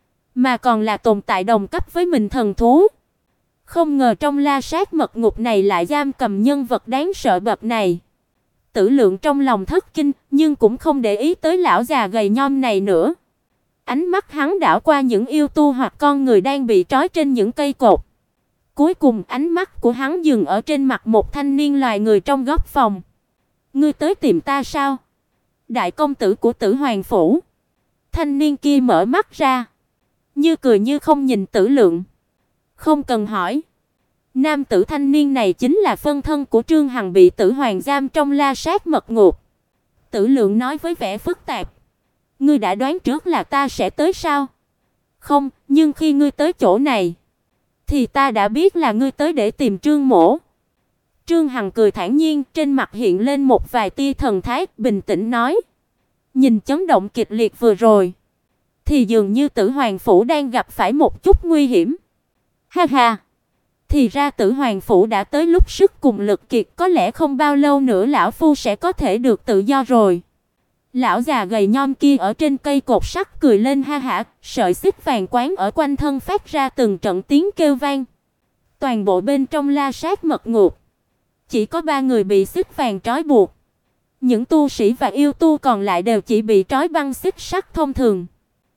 mà còn là tồn tại đồng cấp với mình thần thú. Không ngờ trong La Sát mật ngục này lại giam cầm nhân vật đáng sợ bậc này. Tử Lượng trong lòng thất kinh, nhưng cũng không để ý tới lão già gầy nhom này nữa. Ánh mắt hắn đảo qua những yêu tu hoặc con người đang bị trói trên những cây cột. Cuối cùng ánh mắt của hắn dừng ở trên mặt một thanh niên loài người trong góc phòng. "Ngươi tới tìm ta sao?" "Đại công tử của Tử Hoàng phủ." Thanh niên kia mở mắt ra, như cười như không nhìn Tử Lượng. Không cần hỏi, nam tử thanh niên này chính là phân thân của Trương Hằng bị Tử Hoàng giam trong La Sát mật ngục. Tử Lượng nói với vẻ phức tạp: "Ngươi đã đoán trước là ta sẽ tới sao?" "Không, nhưng khi ngươi tới chỗ này, Thì ta đã biết là ngươi tới để tìm Trương mỗ. Trương Hằng cười thản nhiên, trên mặt hiện lên một vài tia thần thái, bình tĩnh nói: Nhìn chấn động kịch liệt vừa rồi, thì dường như Tử Hoàng phủ đang gặp phải một chút nguy hiểm. Ha ha. Thì ra Tử Hoàng phủ đã tới lúc sức cùng lực kiệt, có lẽ không bao lâu nữa lão phu sẽ có thể được tự do rồi. Lão già gầy nhom kia ở trên cây cột sắt cười lên ha hả, sợi xích vàng quán ở quanh thân phát ra từng trận tiếng kêu vang. Toàn bộ bên trong la sát mật ngục, chỉ có 3 người bị xích vàng trói buộc. Những tu sĩ và yêu tu còn lại đều chỉ bị trói băng xích sắt thông thường.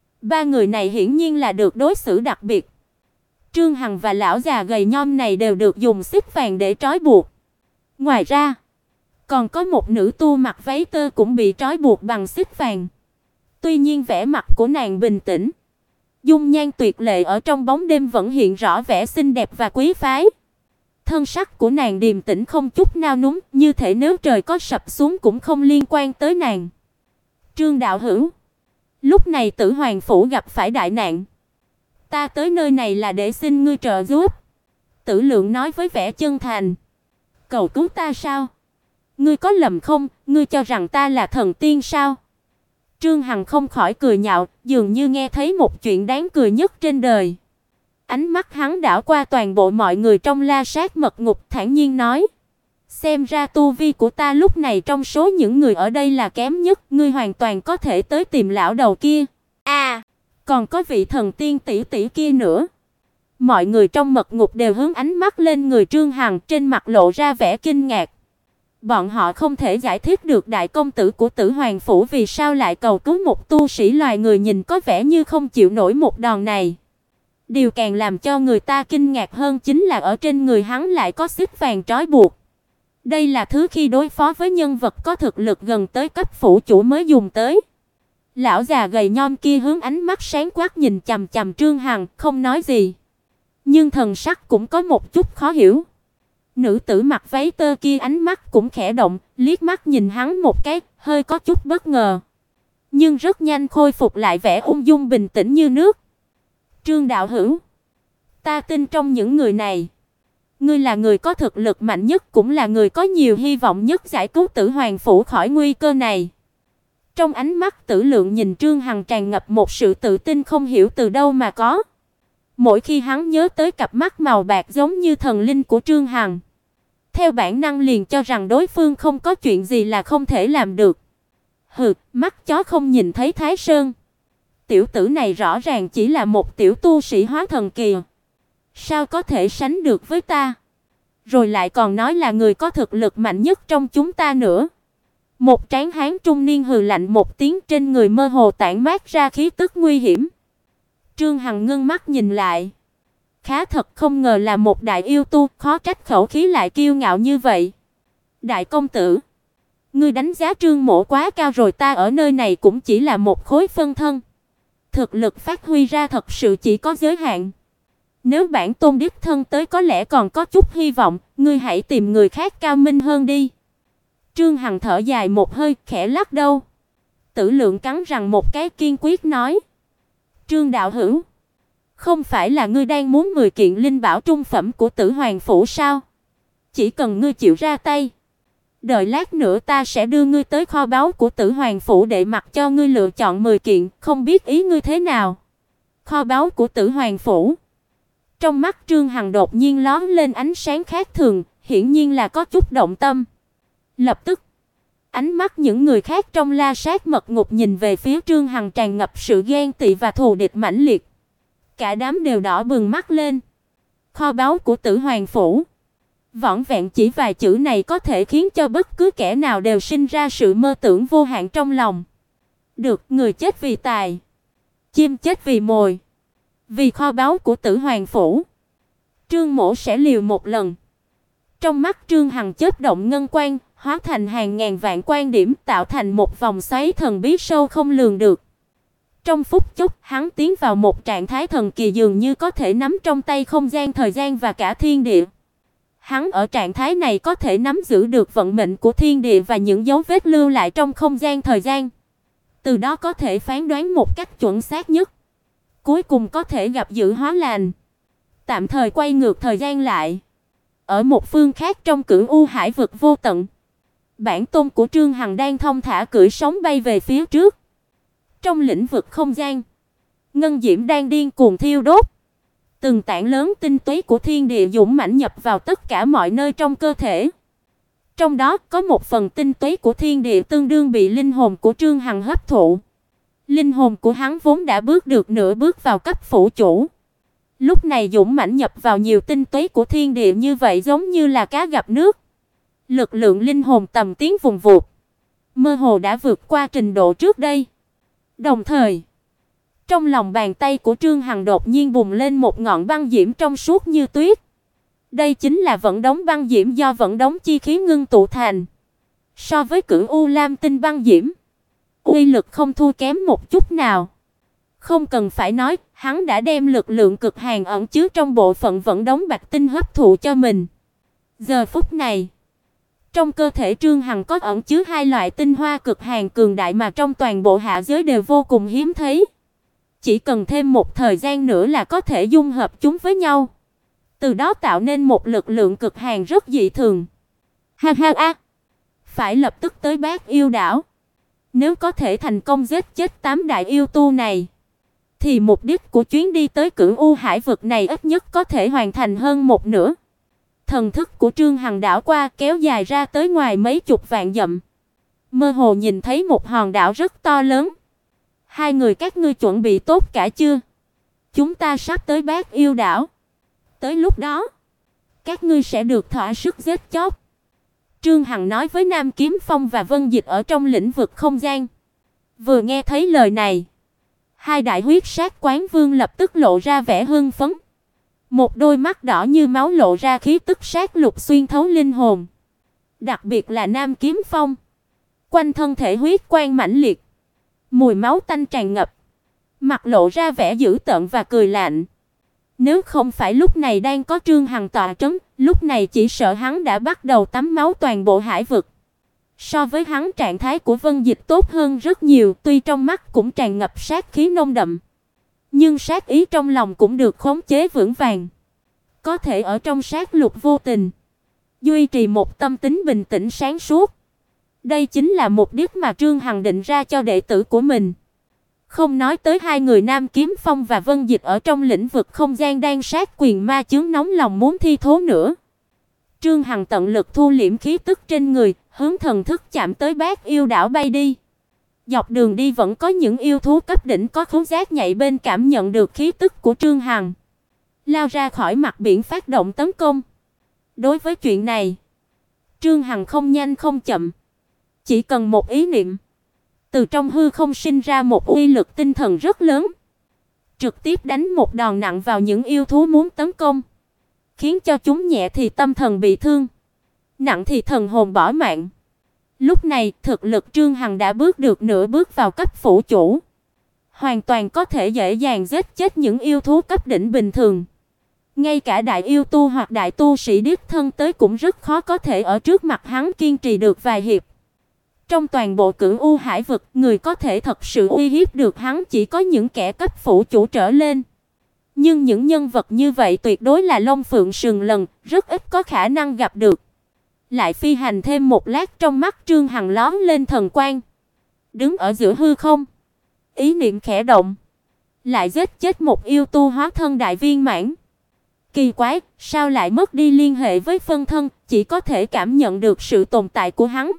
3 người này hiển nhiên là được đối xử đặc biệt. Trương Hằng và lão già gầy nhom này đều được dùng xích vàng để trói buộc. Ngoài ra, còn có một nữ tu mặc váy tơ cũng bị trói buộc bằng xích vàng. Tuy nhiên vẻ mặt của nàng bình tĩnh, dung nhan tuyệt lệ ở trong bóng đêm vẫn hiện rõ vẻ xinh đẹp và quý phái. Thân sắc của nàng điềm tĩnh không chút nao núng, như thể nếu trời có sập xuống cũng không liên quan tới nàng. Trương đạo hữu, lúc này Tử Hoàng phủ gặp phải đại nạn. Ta tới nơi này là để xin ngươi trợ giúp. Tử Lượng nói với vẻ chân thành. Cầu cứu ta sao? Ngươi có lầm không? Ngươi cho rằng ta là thần tiên sao? Trương Hằng không khỏi cười nhạo, dường như nghe thấy một chuyện đáng cười nhất trên đời. Ánh mắt hắn đảo qua toàn bộ mọi người trong la sát mật ngục, thản nhiên nói: Xem ra tu vi của ta lúc này trong số những người ở đây là kém nhất, ngươi hoàn toàn có thể tới tìm lão đầu kia. À, còn có vị thần tiên tỷ tỷ kia nữa. Mọi người trong mật ngục đều hướng ánh mắt lên người Trương Hằng, trên mặt lộ ra vẻ kinh ngạc. Bọn họ không thể giải thích được đại công tử của Tử Hoàng phủ vì sao lại cầu cứu một tu sĩ loài người nhìn có vẻ như không chịu nổi một đòn này. Điều càng làm cho người ta kinh ngạc hơn chính là ở trên người hắn lại có xích vàng trói buộc. Đây là thứ khi đối phó với nhân vật có thực lực gần tới cấp phủ chủ mới dùng tới. Lão già gầy nhom kia hướng ánh mắt sáng quắc nhìn chằm chằm Trương Hằng, không nói gì. Nhưng thần sắc cũng có một chút khó hiểu. Nữ tử mặc váy tơ kia ánh mắt cũng khẽ động, liếc mắt nhìn hắn một cái, hơi có chút bất ngờ. Nhưng rất nhanh khôi phục lại vẻ ung dung bình tĩnh như nước. Trương đạo hữu, ta tin trong những người này, ngươi là người có thực lực mạnh nhất, cũng là người có nhiều hy vọng nhất giải cứu Tử Hoàng phủ khỏi nguy cơ này. Trong ánh mắt Tử Lượng nhìn Trương Hằng tràn ngập một sự tự tin không hiểu từ đâu mà có. Mỗi khi hắn nhớ tới cặp mắt màu bạc giống như thần linh của Trương Hằng, theo bản năng liền cho rằng đối phương không có chuyện gì là không thể làm được. Hừ, mắt chó không nhìn thấy Thái Sơn. Tiểu tử này rõ ràng chỉ là một tiểu tu sĩ hóa thần kỳ, sao có thể sánh được với ta? Rồi lại còn nói là người có thực lực mạnh nhất trong chúng ta nữa. Một tráng hán trung niên hừ lạnh một tiếng, trên người mơ hồ tản mát ra khí tức nguy hiểm. Trương Hằng ngưng mắt nhìn lại. Khá thật không ngờ là một đại yêu tu, khó trách khẩu khí lại kiêu ngạo như vậy. Đại công tử, ngươi đánh giá Trương mỗ quá cao rồi, ta ở nơi này cũng chỉ là một khối phân thân. Thực lực phát huy ra thật sự chỉ có giới hạn. Nếu bản tôn đích thân tới có lẽ còn có chút hy vọng, ngươi hãy tìm người khác cao minh hơn đi. Trương Hằng thở dài một hơi, khẽ lắc đầu. Tử Lượng cắn răng một cái, kiên quyết nói: Trương đạo hữu, không phải là ngươi đang muốn 10 kiện linh bảo trung phẩm của Tử Hoàng phủ sao? Chỉ cần ngươi chịu ra tay, đợi lát nữa ta sẽ đưa ngươi tới kho báu của Tử Hoàng phủ để mặc cho ngươi lựa chọn 10 kiện, không biết ý ngươi thế nào? Kho báu của Tử Hoàng phủ. Trong mắt Trương Hằng đột nhiên lóe lên ánh sáng khác thường, hiển nhiên là có chút động tâm. Lập tức, ánh mắt những người khác trong la sát mật ngục nhìn về phía Trương Hằng tràn ngập sự ghen tị và thù địch mãnh liệt. Cả đám đều đỏ bừng mắt lên. Kho báu của Tử Hoàng phủ. Vỏn vẹn chỉ vài chữ này có thể khiến cho bất cứ kẻ nào đều sinh ra sự mơ tưởng vô hạn trong lòng. Được, người chết vì tài, chim chết vì mồi. Vì kho báu của Tử Hoàng phủ, Trương mỗ sẽ liều một lần. Trong mắt Trương Hằng chớp động ngân quang, hóa thành hàng ngàn vạn quan điểm, tạo thành một vòng xoáy thần bí sâu không lường được. Trong phút chốc, hắn tiến vào một trạng thái thần kỳ, dường như có thể nắm trong tay không gian, thời gian và cả thiên địa. Hắn ở trạng thái này có thể nắm giữ được vận mệnh của thiên địa và những dấu vết lưu lại trong không gian thời gian. Từ đó có thể phán đoán một cách chuẩn xác nhất. Cuối cùng có thể gặp dự hóa lành. tạm thời quay ngược thời gian lại. Ở một phương khác trong Cửu U Hải vực vô tận, bản tôn của Trương Hằng đang thong thả cưỡi sóng bay về phía trước. Trong lĩnh vực không gian, ngân diễm đang điên cuồng thiêu đốt. Từng tảng lớn tinh túy của thiên địa dũng mãnh nhập vào tất cả mọi nơi trong cơ thể. Trong đó có một phần tinh túy của thiên địa tương đương bị linh hồn của Trương Hằng hấp thụ. Linh hồn của hắn vốn đã bước được nửa bước vào cấp phủ chủ. Lúc này dũng mãnh nhập vào nhiều tinh túy của thiên địa như vậy giống như là cá gặp nước. Lực lượng linh hồn tầm tiến vùng vụt, mơ hồ đã vượt qua trình độ trước đây. Đồng thời, trong lòng bàn tay của Trương Hằng đột nhiên bùng lên một ngọn băng diễm trong suốt như tuyết. Đây chính là vận đống băng diễm do vận đống chi khí ngưng tụ thành. So với Cửu U Lam tinh băng diễm, uy lực không thua kém một chút nào. Không cần phải nói, hắn đã đem lực lượng cực hàn ẩn chứa trong bộ phận vận đống bạch tinh hấp thụ cho mình. Giờ phút này, trong cơ thể Trương Hằng có ẩn chứa hai loại tinh hoa cực hàn cường đại mà trong toàn bộ hạ giới đều vô cùng hiếm thấy. Chỉ cần thêm một thời gian nữa là có thể dung hợp chúng với nhau, từ đó tạo nên một lực lượng cực hàn rất dị thường. Ha ha a, phải lập tức tới Bát Yêu đảo. Nếu có thể thành công giết chết 8 đại yêu tu này, thì mục đích của chuyến đi tới Cửu U Hải vực này ít nhất có thể hoàn thành hơn một nửa. Thần thức của Trương Hằng đảo qua kéo dài ra tới ngoài mấy chục vạn dặm. Mơ hồ nhìn thấy một hòn đảo rất to lớn. Hai người các ngươi chuẩn bị tốt cả chưa? Chúng ta sắp tới Bát Yêu đảo. Tới lúc đó, các ngươi sẽ được thỏa sức giết chóc. Trương Hằng nói với Nam Kiếm Phong và Vân Dịch ở trong lĩnh vực không gian. Vừa nghe thấy lời này, hai đại huyết sát quán vương lập tức lộ ra vẻ hưng phấn. Một đôi mắt đỏ như máu lộ ra khí tức sát lục xuyên thấu linh hồn. Đặc biệt là Nam Kiếm Phong, quanh thân thể huyết quang mãnh liệt, mùi máu tanh tràn ngập, mặt lộ ra vẻ dữ tợn và cười lạnh. Nếu không phải lúc này đang có Trương Hằng tọa trấn, lúc này chỉ sợ hắn đã bắt đầu tắm máu toàn bộ hải vực. So với hắn, trạng thái của Vân Dịch tốt hơn rất nhiều, tuy trong mắt cũng tràn ngập sát khí nồng đậm, nhưng sát ý trong lòng cũng được khống chế vững vàng. Có thể ở trong sát lục vô tình, duy trì một tâm tính bình tĩnh sáng suốt. Đây chính là mục đích mà Trương Hằng định ra cho đệ tử của mình. Không nói tới hai người Nam Kiếm Phong và Vân Dịch ở trong lĩnh vực không gian đang sát quyền ma chướng nóng lòng muốn thi thố nữa. Trương Hằng tận lực thu liễm khí tức trên người, hướng thần thức chạm tới Bát Yêu đảo bay đi. Dọc đường đi vẫn có những yêu thú cấp đỉnh có khứu giác nhạy bên cảm nhận được khí tức của Trương Hằng, lao ra khỏi mặt biển phát động tấn công. Đối với chuyện này, Trương Hằng không nhanh không chậm, chỉ cần một ý niệm, từ trong hư không sinh ra một uy lực tinh thần rất lớn, trực tiếp đánh một đòn nặng vào những yêu thú muốn tấn công, khiến cho chúng nhẹ thì tâm thần bị thương, nặng thì thần hồn bỏ mạng. Lúc này, thực lực Trương Hằng đã bước được nửa bước vào cấp phủ chủ, hoàn toàn có thể dễ dàng giết chết những yêu thú cấp đỉnh bình thường. Ngay cả đại yêu tu hoặc đại tu sĩ đích thân tới cũng rất khó có thể ở trước mặt hắn kiên trì được vài hiệp. Trong toàn bộ Cửu U Hải vực, người có thể thật sự uy hiếp được hắn chỉ có những kẻ cấp phủ chủ trở lên. Nhưng những nhân vật như vậy tuyệt đối là Long Phượng Sừng Lần, rất ít có khả năng gặp được. Lại phi hành thêm một lát, trong mắt Trương Hằng lóe lên thần quang. Đứng ở giữa hư không, ý niệm khẽ động, lại giết chết một yêu tu hóa thân đại viên mãn. Kỳ quái, sao lại mất đi liên hệ với phân thân, chỉ có thể cảm nhận được sự tồn tại của hắn.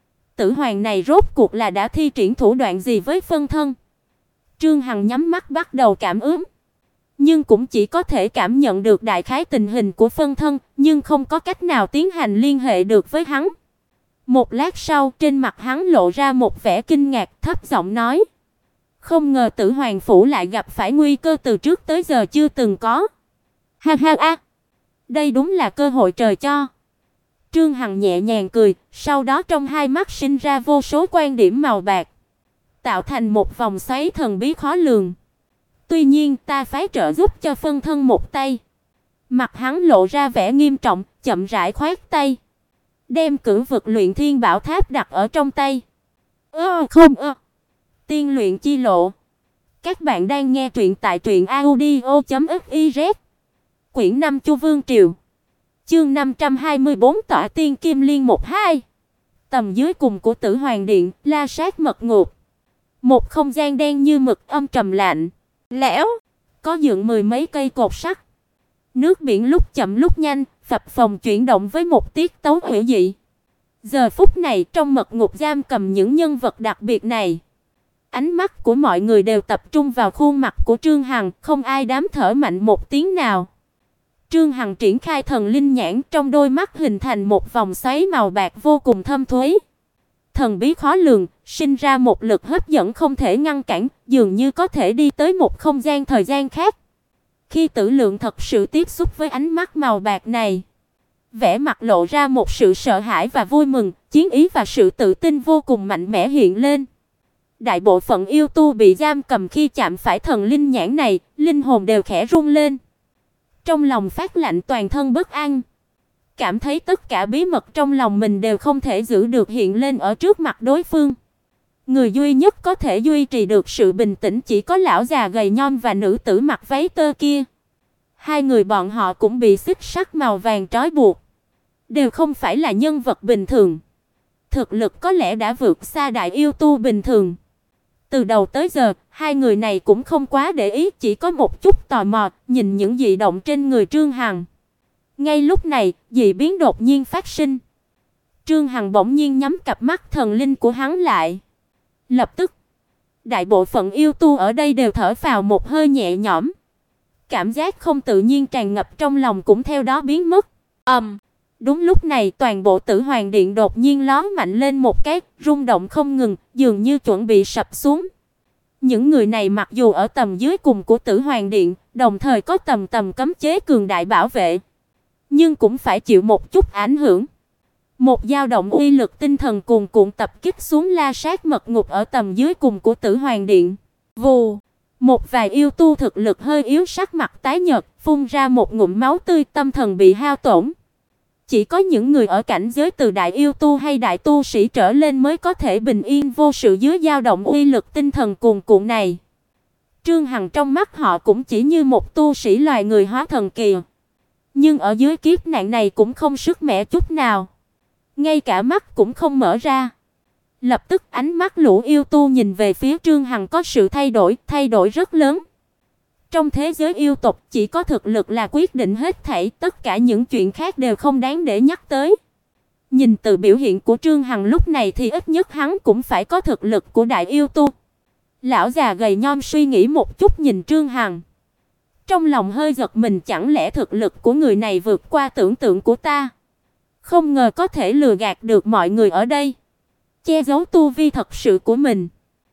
Tử hoàng này rốt cuộc là đã thi triển thủ đoạn gì với phân thân? Trương Hằng nhắm mắt bắt đầu cảm ứng, nhưng cũng chỉ có thể cảm nhận được đại khái tình hình của phân thân, nhưng không có cách nào tiến hành liên hệ được với hắn. Một lát sau, trên mặt hắn lộ ra một vẻ kinh ngạc, thấp giọng nói: "Không ngờ Tử Hoàng phủ lại gặp phải nguy cơ từ trước tới giờ chưa từng có." Ha ha a, đây đúng là cơ hội trời cho. Trương Hằng nhẹ nhàng cười, sau đó trong hai mắt sinh ra vô số quan điểm màu bạc, tạo thành một vòng xoáy thần bí khó lường. Tuy nhiên, ta phái trợ giúp cho phân thân một tay. Mặt hắn lộ ra vẻ nghiêm trọng, chậm rãi khoát tay, đem Cửu Vực Luyện Thiên Bảo Tháp đặt ở trong tay. Tiên luyện chi lộ. Các bạn đang nghe truyện tại truyện audio.fiz. Quyển 5 Chu Vương Triều. Chương 524 Tỏa Tiên Kim Liên 1-2. Tầm dưới cùng của Tử Hoàng Điện, la sát mật ngục. Một không gian đen như mực, âm trầm lạnh lẽo, có dựng mười mấy cây cột sắt. Nước biển lúc chậm lúc nhanh, phập phồng chuyển động với một tiết tấu hủy dị. Giờ phút này trong mật ngục giam cầm những nhân vật đặc biệt này, ánh mắt của mọi người đều tập trung vào khuôn mặt của Trương Hằng, không ai dám thở mạnh một tiếng nào. Trương Hằng triển khai thần linh nhãn, trong đôi mắt hình thành một vòng xoáy màu bạc vô cùng thâm thúy. Thần bí khó lường, sinh ra một lực hấp dẫn không thể ngăn cản, dường như có thể đi tới một không gian thời gian khác. Khi Tử Lượng thật sự tiếp xúc với ánh mắt màu bạc này, vẻ mặt lộ ra một sự sợ hãi và vui mừng, chiến ý và sự tự tin vô cùng mạnh mẽ hiện lên. Đại bộ phận yêu tu bị giam cầm khi chạm phải thần linh nhãn này, linh hồn đều khẽ rung lên. Trong lòng phát lạnh, toàn thân bất an, cảm thấy tất cả bí mật trong lòng mình đều không thể giữ được hiện lên ở trước mặt đối phương. Người duy nhất có thể duy trì được sự bình tĩnh chỉ có lão già gầy nhom và nữ tử mặc váy tơ kia. Hai người bọn họ cũng bị xích sắt màu vàng trói buộc, đều không phải là nhân vật bình thường. Thực lực có lẽ đã vượt xa đại yêu tu bình thường. Từ đầu tới giờ, hai người này cũng không quá để ý, chỉ có một chút tò mò, nhìn những dị động trên người Trương Hằng. Ngay lúc này, dị biến đột nhiên phát sinh. Trương Hằng bỗng nhiên nhắm cặp mắt thần linh của hắn lại. Lập tức, đại bộ phận yêu tu ở đây đều thở phào một hơi nhẹ nhõm. Cảm giác không tự nhiên tràn ngập trong lòng cũng theo đó biến mất. Đúng lúc này, toàn bộ Tử Hoàng Điện đột nhiên ló mạnh lên một cái, rung động không ngừng, dường như chuẩn bị sập xuống. Những người này mặc dù ở tầm dưới cùng của Tử Hoàng Điện, đồng thời có tầm cấm chế cường đại bảo vệ, nhưng cũng phải chịu một chút ảnh hưởng. Một dao động uy lực tinh thần cuồn cuộn tập kích xuống la sát mật ngục ở tầm dưới cùng của Tử Hoàng Điện. Vù, một vài yêu tu thực lực hơi yếu sắc mặt tái nhợt, phun ra một ngụm máu tươi, tâm thần bị hao tổn. Chỉ có những người ở cảnh giới từ đại yêu tu hay đại tu sĩ trở lên mới có thể bình yên vô sự dưới dao động uy lực tinh thần cuồn cuộn này. Trương Hằng trong mắt họ cũng chỉ như một tu sĩ loài người hóa thần kỳ, nhưng ở dưới kiếp nạn này cũng không sức mẻ chút nào, ngay cả mắt cũng không mở ra. Lập tức ánh mắt lũ yêu tu nhìn về phía Trương Hằng có sự thay đổi rất lớn. Trong thế giới yêu tộc, chỉ có thực lực là quyết định hết thảy, tất cả những chuyện khác đều không đáng để nhắc tới. Nhìn từ biểu hiện của Trương Hằng lúc này thì ít nhất hắn cũng phải có thực lực của đại yêu tu. Lão già gầy nhom suy nghĩ một chút nhìn Trương Hằng, trong lòng hơi giật mình, chẳng lẽ thực lực của người này vượt qua tưởng tượng của ta? Không ngờ có thể lừa gạt được mọi người ở đây, che giấu tu vi thật sự của mình.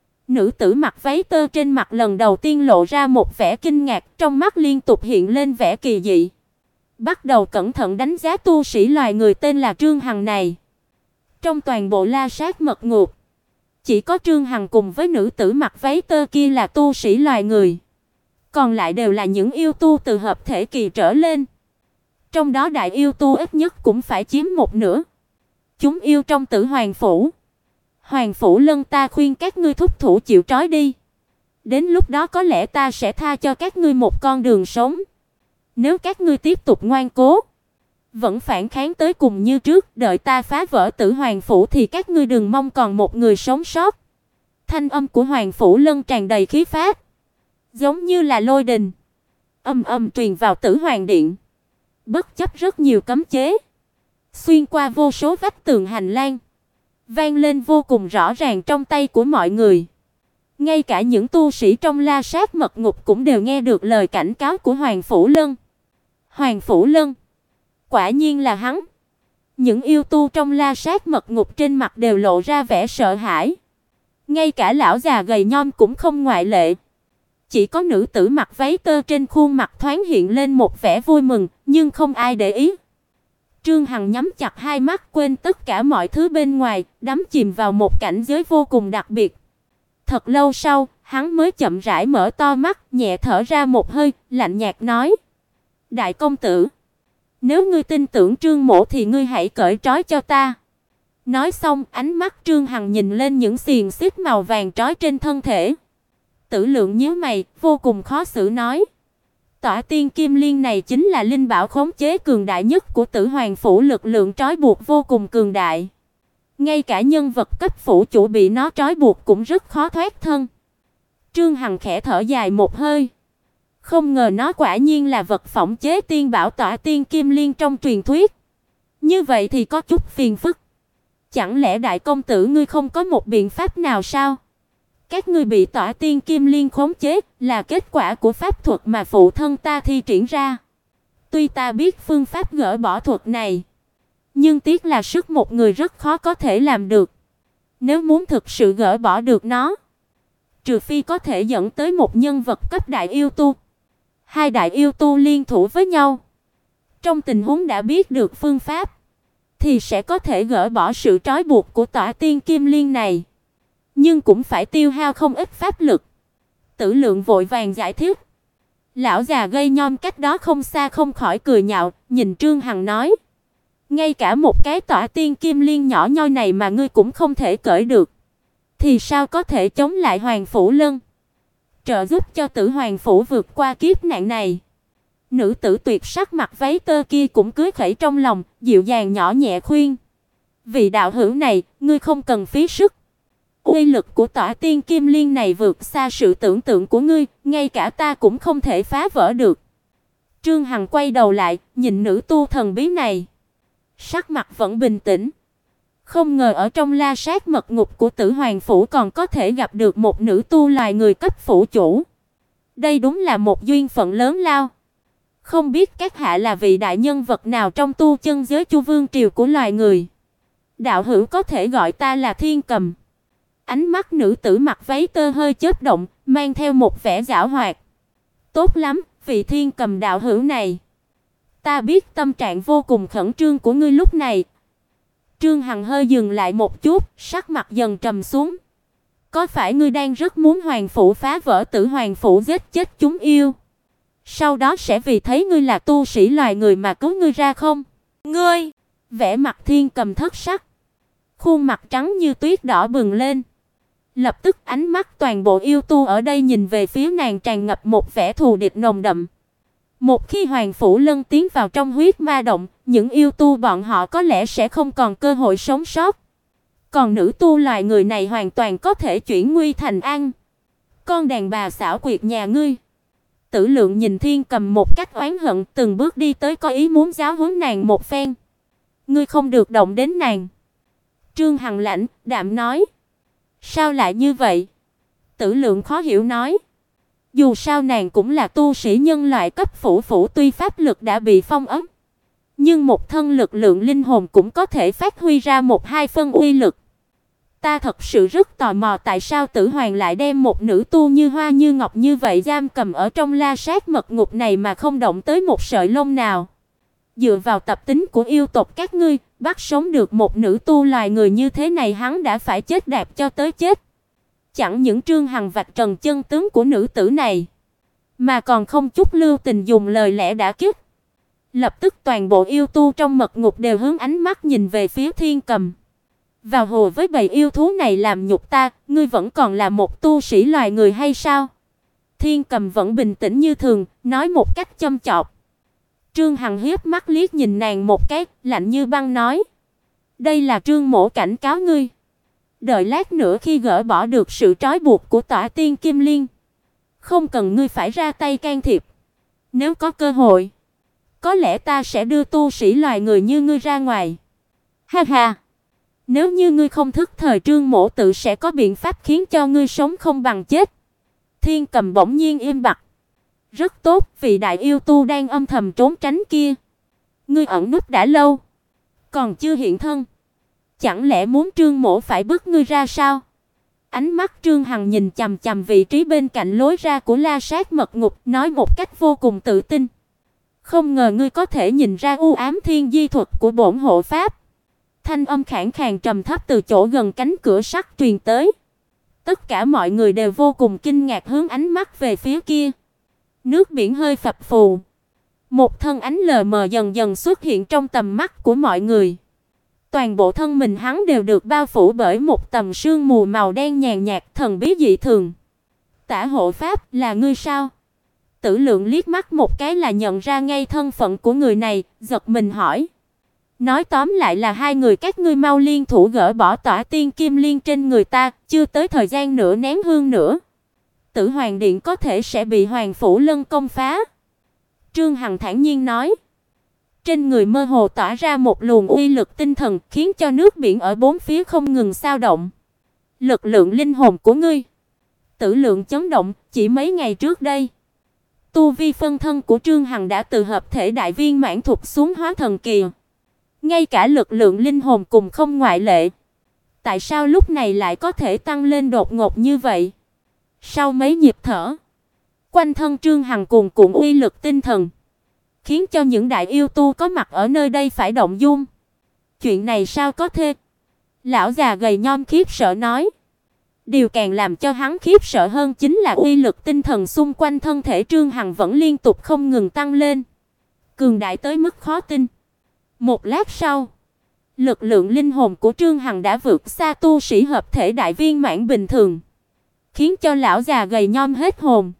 Nữ tử mặc váy tơ trên mặt lần đầu tiên lộ ra một vẻ kinh ngạc, trong mắt liên tục hiện lên vẻ kỳ dị. Bắt đầu cẩn thận đánh giá tu sĩ loài người tên là Trương Hằng này. Trong toàn bộ la sát mật ngục, chỉ có Trương Hằng cùng với nữ tử mặc váy tơ kia là tu sĩ loài người, còn lại đều là những yêu tu từ hợp thể kỳ trở lên. Trong đó đại yêu tu ít nhất cũng phải chiếm một nửa. Chúng yêu trong Tử Hoàng phủ. Hoàng phủ Lân, ta khuyên các ngươi thúc thủ chịu trói đi. Đến lúc đó có lẽ ta sẽ tha cho các ngươi một con đường sống. Nếu các ngươi tiếp tục ngoan cố, vẫn phản kháng tới cùng như trước, đợi ta phá vỡ Tử Hoàng phủ thì các ngươi đừng mong còn một người sống sót. Thanh âm của Hoàng phủ Lân tràn đầy khí phách, giống như là lôi đình, âm âm truyền vào Tử Hoàng Điện. Bất chấp rất nhiều cấm chế, xuyên qua vô số vách tường hành lang, vang lên vô cùng rõ ràng trong tay của mọi người. Ngay cả những tu sĩ trong la sát mật ngục cũng đều nghe được lời cảnh cáo của Hoàng phủ Lân. Hoàng phủ Lân, quả nhiên là hắn. Những yêu tu trong la sát mật ngục trên mặt đều lộ ra vẻ sợ hãi. Ngay cả lão già gầy nhom cũng không ngoại lệ. Chỉ có nữ tử mặc váy tơ trên khuôn mặt thoáng hiện lên một vẻ vui mừng, nhưng không ai để ý. Trương Hằng nhắm chặt hai mắt, quên tất cả mọi thứ bên ngoài, đắm chìm vào một cảnh giới vô cùng đặc biệt. Thật lâu sau, hắn mới chậm rãi mở to mắt, nhẹ thở ra một hơi, lạnh nhạt nói: "Đại công tử, nếu ngươi tin tưởng Trương mỗ thì ngươi hãy cởi trói cho ta." Nói xong, ánh mắt Trương Hằng nhìn lên những xiềng xích màu vàng trói trên thân thể. Tử Lượng nhíu mày, vô cùng khó xử nói: Tỏa Tiên Kim Liên này chính là linh bảo khống chế cường đại nhất của Tử Hoàng phủ, lực lượng trói buộc vô cùng cường đại. Ngay cả nhân vật cấp phủ chủ bị nó trói buộc cũng rất khó thoát thân. Trương Hằng khẽ thở dài một hơi. Không ngờ nó quả nhiên là vật phỏng chế tiên bảo Tỏa Tiên Kim Liên trong truyền thuyết. Như vậy thì có chút phiền phức. Chẳng lẽ đại công tử ngươi không có một biện pháp nào sao? Các ngươi bị Tỏa Tiên Kim Liên khống chế là kết quả của pháp thuật mà phụ thân ta thi triển ra. Tuy ta biết phương pháp gỡ bỏ thuật này, nhưng tiếc là sức một người rất khó có thể làm được. Nếu muốn thực sự gỡ bỏ được nó, trừ phi có thể dẫn tới một nhân vật cấp đại yêu tu. Hai đại yêu tu liên thủ với nhau. Trong tình huống đã biết được phương pháp, thì sẽ có thể gỡ bỏ sự trói buộc của Tỏa Tiên Kim Liên này. Nhưng cũng phải tiêu hao không ít pháp lực. Tử Lượng vội vàng giải thích. Lão già gây nhom cách đó không xa không khỏi cười nhạo, nhìn Trương Hằng nói: ngay cả một cái Tỏa Tiên Kim Liên nhỏ nhoi này mà ngươi cũng không thể cởi được, thì sao có thể chống lại Hoàng phủ Lân, trợ giúp cho Tử Hoàng phủ vượt qua kiếp nạn này? Nữ tử tuyệt sắc mặc váy tơ kia cũng cưới khẩy trong lòng, dịu dàng nhỏ nhẹ khuyên: vị đạo hữu này, ngươi không cần phí sức. Uy lực của Tỏa Tiên Kim Liên này vượt xa sự tưởng tượng của ngươi, ngay cả ta cũng không thể phá vỡ được. Trương Hằng quay đầu lại, nhìn nữ tu thần bí này, sắc mặt vẫn bình tĩnh. Không ngờ ở trong La Sát mật ngục của Tử Hoàng phủ còn có thể gặp được một nữ tu loài người cấp phủ chủ. Đây đúng là một duyên phận lớn lao. Không biết các hạ là vị đại nhân vật nào trong tu chân giới Chu Vương triều của loài người? Đạo hữu có thể gọi ta là Thiên Cầm. Ánh mắt nữ tử mặc váy tơ hơi chớp động, mang theo một vẻ giảo hoạt. Tốt lắm, vị Thiên Cầm đạo hữu này. Ta biết tâm trạng vô cùng khẩn trương của ngươi lúc này. Trương Hằng hơi dừng lại một chút, sắc mặt dần trầm xuống. Có phải ngươi đang rất muốn Hoàng phủ phá vỡ Tử Hoàng phủ giết chết chúng yêu, sau đó sẽ vì thấy ngươi là tu sĩ loài người mà cứu ngươi ra không? Ngươi, vẻ mặt Thiên Cầm thất sắc, khuôn mặt trắng như tuyết đỏ bừng lên. Lập tức ánh mắt toàn bộ yêu tu ở đây nhìn về phía nàng tràn ngập một vẻ thù địch nồng đậm. Một khi Hoàng phủ Lân tiến vào trong huyết ma động, những yêu tu bọn họ có lẽ sẽ không còn cơ hội sống sót. Còn nữ tu loài người này hoàn toàn có thể chuyển nguy thành an. Con đàn bà xảo quyệt nhà ngươi. Tử Lượng nhìn Thiên Cầm một cách oán hận, từng bước đi tới có ý muốn giáo huấn nàng một phen. Ngươi không được động đến nàng. Trương Hằng lạnh đạm nói. Sao lại như vậy? Tử Lượng khó hiểu nói. Dù sao nàng cũng là tu sĩ nhân loại cấp phủ, tuy pháp lực đã bị phong ấn, nhưng một thân lực lượng linh hồn cũng có thể phát huy ra một hai phân uy lực. Ta thật sự rất tò mò tại sao Tử Hoàng lại đem một nữ tu như hoa như ngọc như vậy giam cầm ở trong La Sát mật ngục này mà không động tới một sợi lông nào. Dựa vào tập tính của yêu tộc các ngươi, bắt sống được một nữ tu loài người như thế này hắn đã phải chết đạp cho tới chết. Chẳng những Trương Hằng vạch trần chân tướng của nữ tử này, mà còn không chút lưu tình dùng lời lẽ đả kích. Lập tức toàn bộ yêu tu trong mật ngục đều hướng ánh mắt nhìn về phía Thiên Cầm. Vào hồ với bầy yêu thú này làm nhục ta, ngươi vẫn còn là một tu sĩ loài người hay sao? Thiên Cầm vẫn bình tĩnh như thường, nói một cách châm chọc. Trương Hằng hiếp mắt liếc nhìn nàng một cái, lạnh như băng nói: đây là Trương mỗ cảnh cáo ngươi. Đợi lát nữa khi gỡ bỏ được sự trói buộc của Tỏa Tiên Kim Liên, không cần ngươi phải ra tay can thiệp. Nếu có cơ hội, có lẽ ta sẽ đưa tu sĩ loài người như ngươi ra ngoài. Ha ha. Nếu như ngươi không thức thời, Trương mỗ tự sẽ có biện pháp khiến cho ngươi sống không bằng chết. Thiên Cầm bỗng nhiên im bặt. Rất tốt, vị đại yêu tu đang âm thầm trốn tránh kia. Ngươi ẩn núp đã lâu, còn chưa hiện thân. Chẳng lẽ muốn Trương mỗ phải bức ngươi ra sao? Ánh mắt Trương Hằng nhìn chằm chằm vị trí bên cạnh lối ra của La Sát mật ngục, nói một cách vô cùng tự tin. Không ngờ ngươi có thể nhìn ra u ám thiên di thuật của bổn hộ pháp. Thanh âm khàn khàn trầm thấp từ chỗ gần cánh cửa sắt truyền tới. Tất cả mọi người đều vô cùng kinh ngạc hướng ánh mắt về phía kia. Nước biển hơi phập phù. Một thân ánh lờ mờ dần dần xuất hiện trong tầm mắt của mọi người. Toàn bộ thân mình hắn đều được bao phủ bởi một tầng sương mù màu đen nhàn nhạt, thần bí dị thường. Tả hộ pháp, là ngươi sao? Tử Lượng liếc mắt một cái là nhận ra ngay thân phận của người này, giật mình hỏi: "Nói tóm lại là hai người các ngươi mau liên thủ gỡ bỏ tỏa tiên kim liên trên người ta, chưa tới thời gian nửa nén hương nữa, Tử Hoàng điện có thể sẽ bị Hoàng phủ Lân công phá." Trương Hằng thản nhiên nói. Trên người mơ hồ tỏa ra một luồng uy lực tinh thần, khiến cho nước biển ở bốn phía không ngừng xao động. "Lực lượng linh hồn của ngươi?" Tử Lượng chấn động, chỉ mấy ngày trước đây, tu vi phân thân của Trương Hằng đã từ hợp thể đại viên mãn thụt xuống hóa thần kỳ. Ngay cả lực lượng linh hồn cùng không ngoại lệ. Tại sao lúc này lại có thể tăng lên đột ngột như vậy? Sau mấy nhịp thở, quanh thân Trương Hằng cuồn cuộn uy lực tinh thần, khiến cho những đại yêu tu có mặt ở nơi đây phải động dung. Chuyện này sao có thể? Lão già gầy nhom khiếp sợ nói. Điều càng làm cho hắn khiếp sợ hơn chính là uy lực tinh thần xung quanh thân thể Trương Hằng vẫn liên tục không ngừng tăng lên, cường đại tới mức khó tin. Một lát sau, lực lượng linh hồn của Trương Hằng đã vượt xa tu sĩ hợp thể đại viên mãn bình thường, khiến cho lão già gầy nhom hết hồn.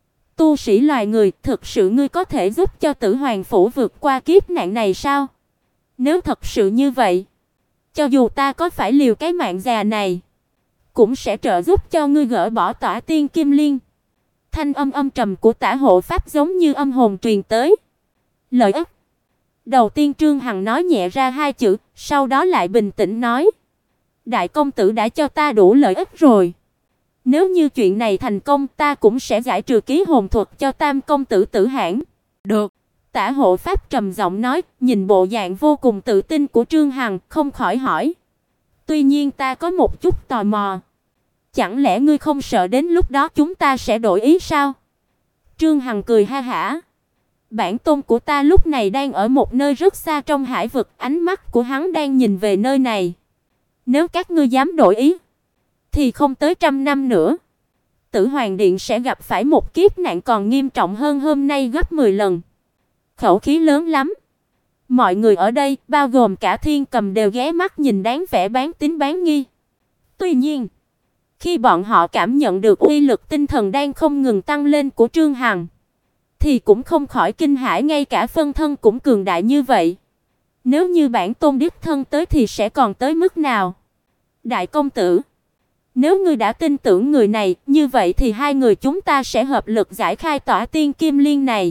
Tu sĩ loài người, thực sự ngươi có thể giúp cho Tử Hoàng phủ vượt qua kiếp nạn này sao? Nếu thật sự như vậy, cho dù ta có phải liều cái mạng già này, cũng sẽ trợ giúp cho ngươi gỡ bỏ tỏa tiên kim liên. Thanh âm âm trầm của Tả hộ pháp giống như âm hồn truyền tới. Lợi ích. Đầu tiên Trương Hằng nói nhẹ ra hai chữ, sau đó lại bình tĩnh nói: "Đại công tử đã cho ta đủ lợi ích rồi. Nếu như chuyện này thành công, ta cũng sẽ giải trừ ký hồn thuật cho Tam công tử Tử Hãn." "Được." Tả hộ pháp trầm giọng nói, nhìn bộ dạng vô cùng tự tin của Trương Hằng, không khỏi hỏi: "Tuy nhiên ta có một chút tò mò. Chẳng lẽ ngươi không sợ đến lúc đó chúng ta sẽ đổi ý sao?" Trương Hằng cười ha hả. Bản tôn của ta lúc này đang ở một nơi rất xa trong hải vực, ánh mắt của hắn đang nhìn về nơi này. Nếu các ngươi dám đổi ý, thì không tới 100 năm nữa, Tử Hoàng điện sẽ gặp phải một kiếp nạn còn nghiêm trọng hơn hôm nay gấp 10 lần. Khẩu khí lớn lắm. Mọi người ở đây, bao gồm cả Thiên Cầm đều ghé mắt nhìn đáng vẻ bán tín bán nghi. Tuy nhiên, khi bọn họ cảm nhận được uy lực tinh thần đang không ngừng tăng lên của Trương Hằng, thì cũng không khỏi kinh hãi, ngay cả phân thân cũng cường đại như vậy. Nếu như bản tôn đích thân tới thì sẽ còn tới mức nào? Đại công tử, nếu ngươi đã tin tưởng người này, như vậy thì hai người chúng ta sẽ hợp lực giải khai tỏa tiên kim liên này.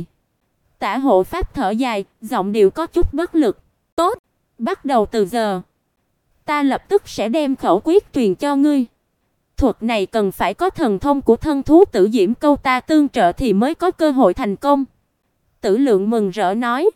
Tả hộ pháp thở dài, giọng điệu có chút bất lực. Tốt, bắt đầu từ giờ, ta lập tức sẽ đem khẩu quyết truyền cho ngươi. Thuật này cần phải có thần thông của thân thú Tử Diễm Câu ta tương trợ thì mới có cơ hội thành công." Tử Lượng mừng rỡ nói.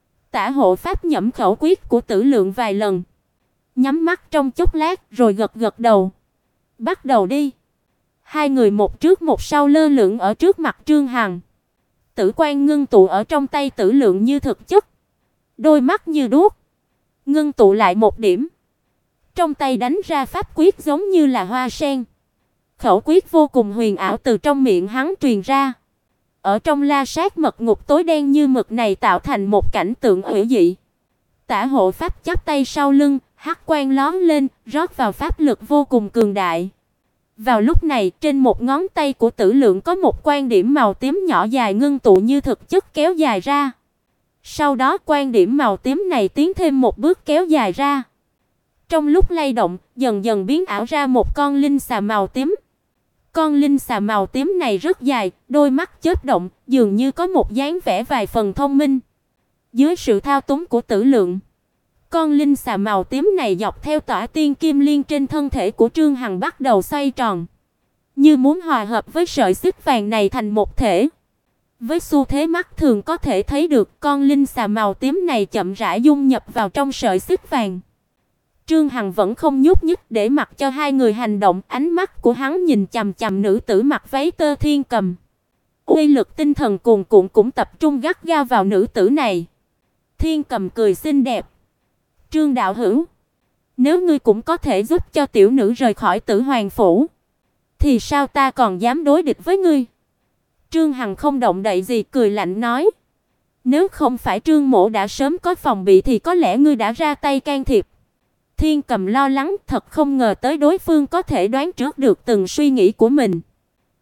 Tả hộ pháp nhẩm khẩu quyết của Tử Lượng vài lần, nhắm mắt trong chốc lát rồi gật gật đầu. "Bắt đầu đi." Hai người một trước một sau lơ lửng ở trước mặt Trương Hằng. Tử quang ngưng tụ ở trong tay Tử Lượng như thực chất, đôi mắt như đuốc, ngưng tụ lại một điểm. Trong tay đánh ra pháp quyết giống như là hoa sen. Khẩu quyết vô cùng huyền ảo từ trong miệng hắn truyền ra. Ở trong la sát mật ngục tối đen như mực này tạo thành một cảnh tượng hủy dị. Tả hộ pháp chắp tay sau lưng, hắc quang lóe lên, rót vào pháp lực vô cùng cường đại. Vào lúc này, trên một ngón tay của Tử Lượng có một quan điểm màu tím nhỏ dài ngưng tụ như thực chất kéo dài ra. Sau đó quan điểm màu tím này tiến thêm một bước kéo dài ra. Trong lúc lay động, dần dần biến ảo ra một con linh xà màu tím. Con linh xà màu tím này rất dài, đôi mắt chớp động, dường như có một dáng vẻ vài phần thông minh. Dưới sự thao túng của Tử Lượng, con linh xà màu tím này dọc theo tỏa tiên kim liên trên thân thể của Trương Hằng bắt đầu xoay tròn, như muốn hòa hợp với sợi xích vàng này thành một thể. Với xu thế mắt thường có thể thấy được, con linh xà màu tím này chậm rãi dung nhập vào trong sợi xích vàng. Trương Hằng vẫn không nhúc nhích để mặc cho hai người hành động, ánh mắt của hắn nhìn chằm chằm nữ tử mặc váy tơ Thiên Cầm. Uy lực tinh thần cuồn cuộn cũng tập trung gắt gao vào nữ tử này. Thiên Cầm cười xinh đẹp. "Trương đạo hữu, nếu ngươi cũng có thể giúp cho tiểu nữ rời khỏi Tử Hoàng phủ, thì sao ta còn dám đối địch với ngươi?" Trương Hằng không động đậy gì, cười lạnh nói: "Nếu không phải Trương mỗ đã sớm có phòng bị thì có lẽ ngươi đã ra tay can thiệp." Thiên Cầm lo lắng, thật không ngờ tới đối phương có thể đoán trước được từng suy nghĩ của mình.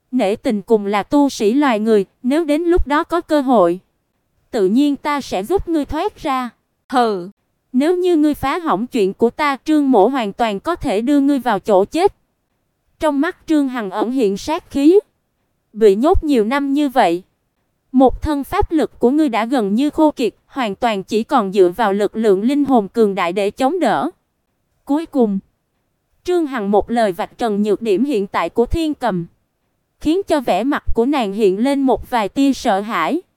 Nể tình cùng là tu sĩ loài người, nếu đến lúc đó có cơ hội, tự nhiên ta sẽ giúp ngươi thoát ra. Hừ, nếu như ngươi phá hỏng chuyện của ta, Trương Mỗ hoàn toàn có thể đưa ngươi vào chỗ chết. Trong mắt Trương Hằng ẩn hiện sát khí. Bị nhốt nhiều năm như vậy, một thân pháp lực của ngươi đã gần như khô kiệt, hoàn toàn chỉ còn dựa vào lực lượng linh hồn cường đại để chống đỡ. Cuối cùng, Trương Hằng một lời vạch trần nhược điểm hiện tại của Thiên Cầm, khiến cho vẻ mặt của nàng hiện lên một vài tia sợ hãi.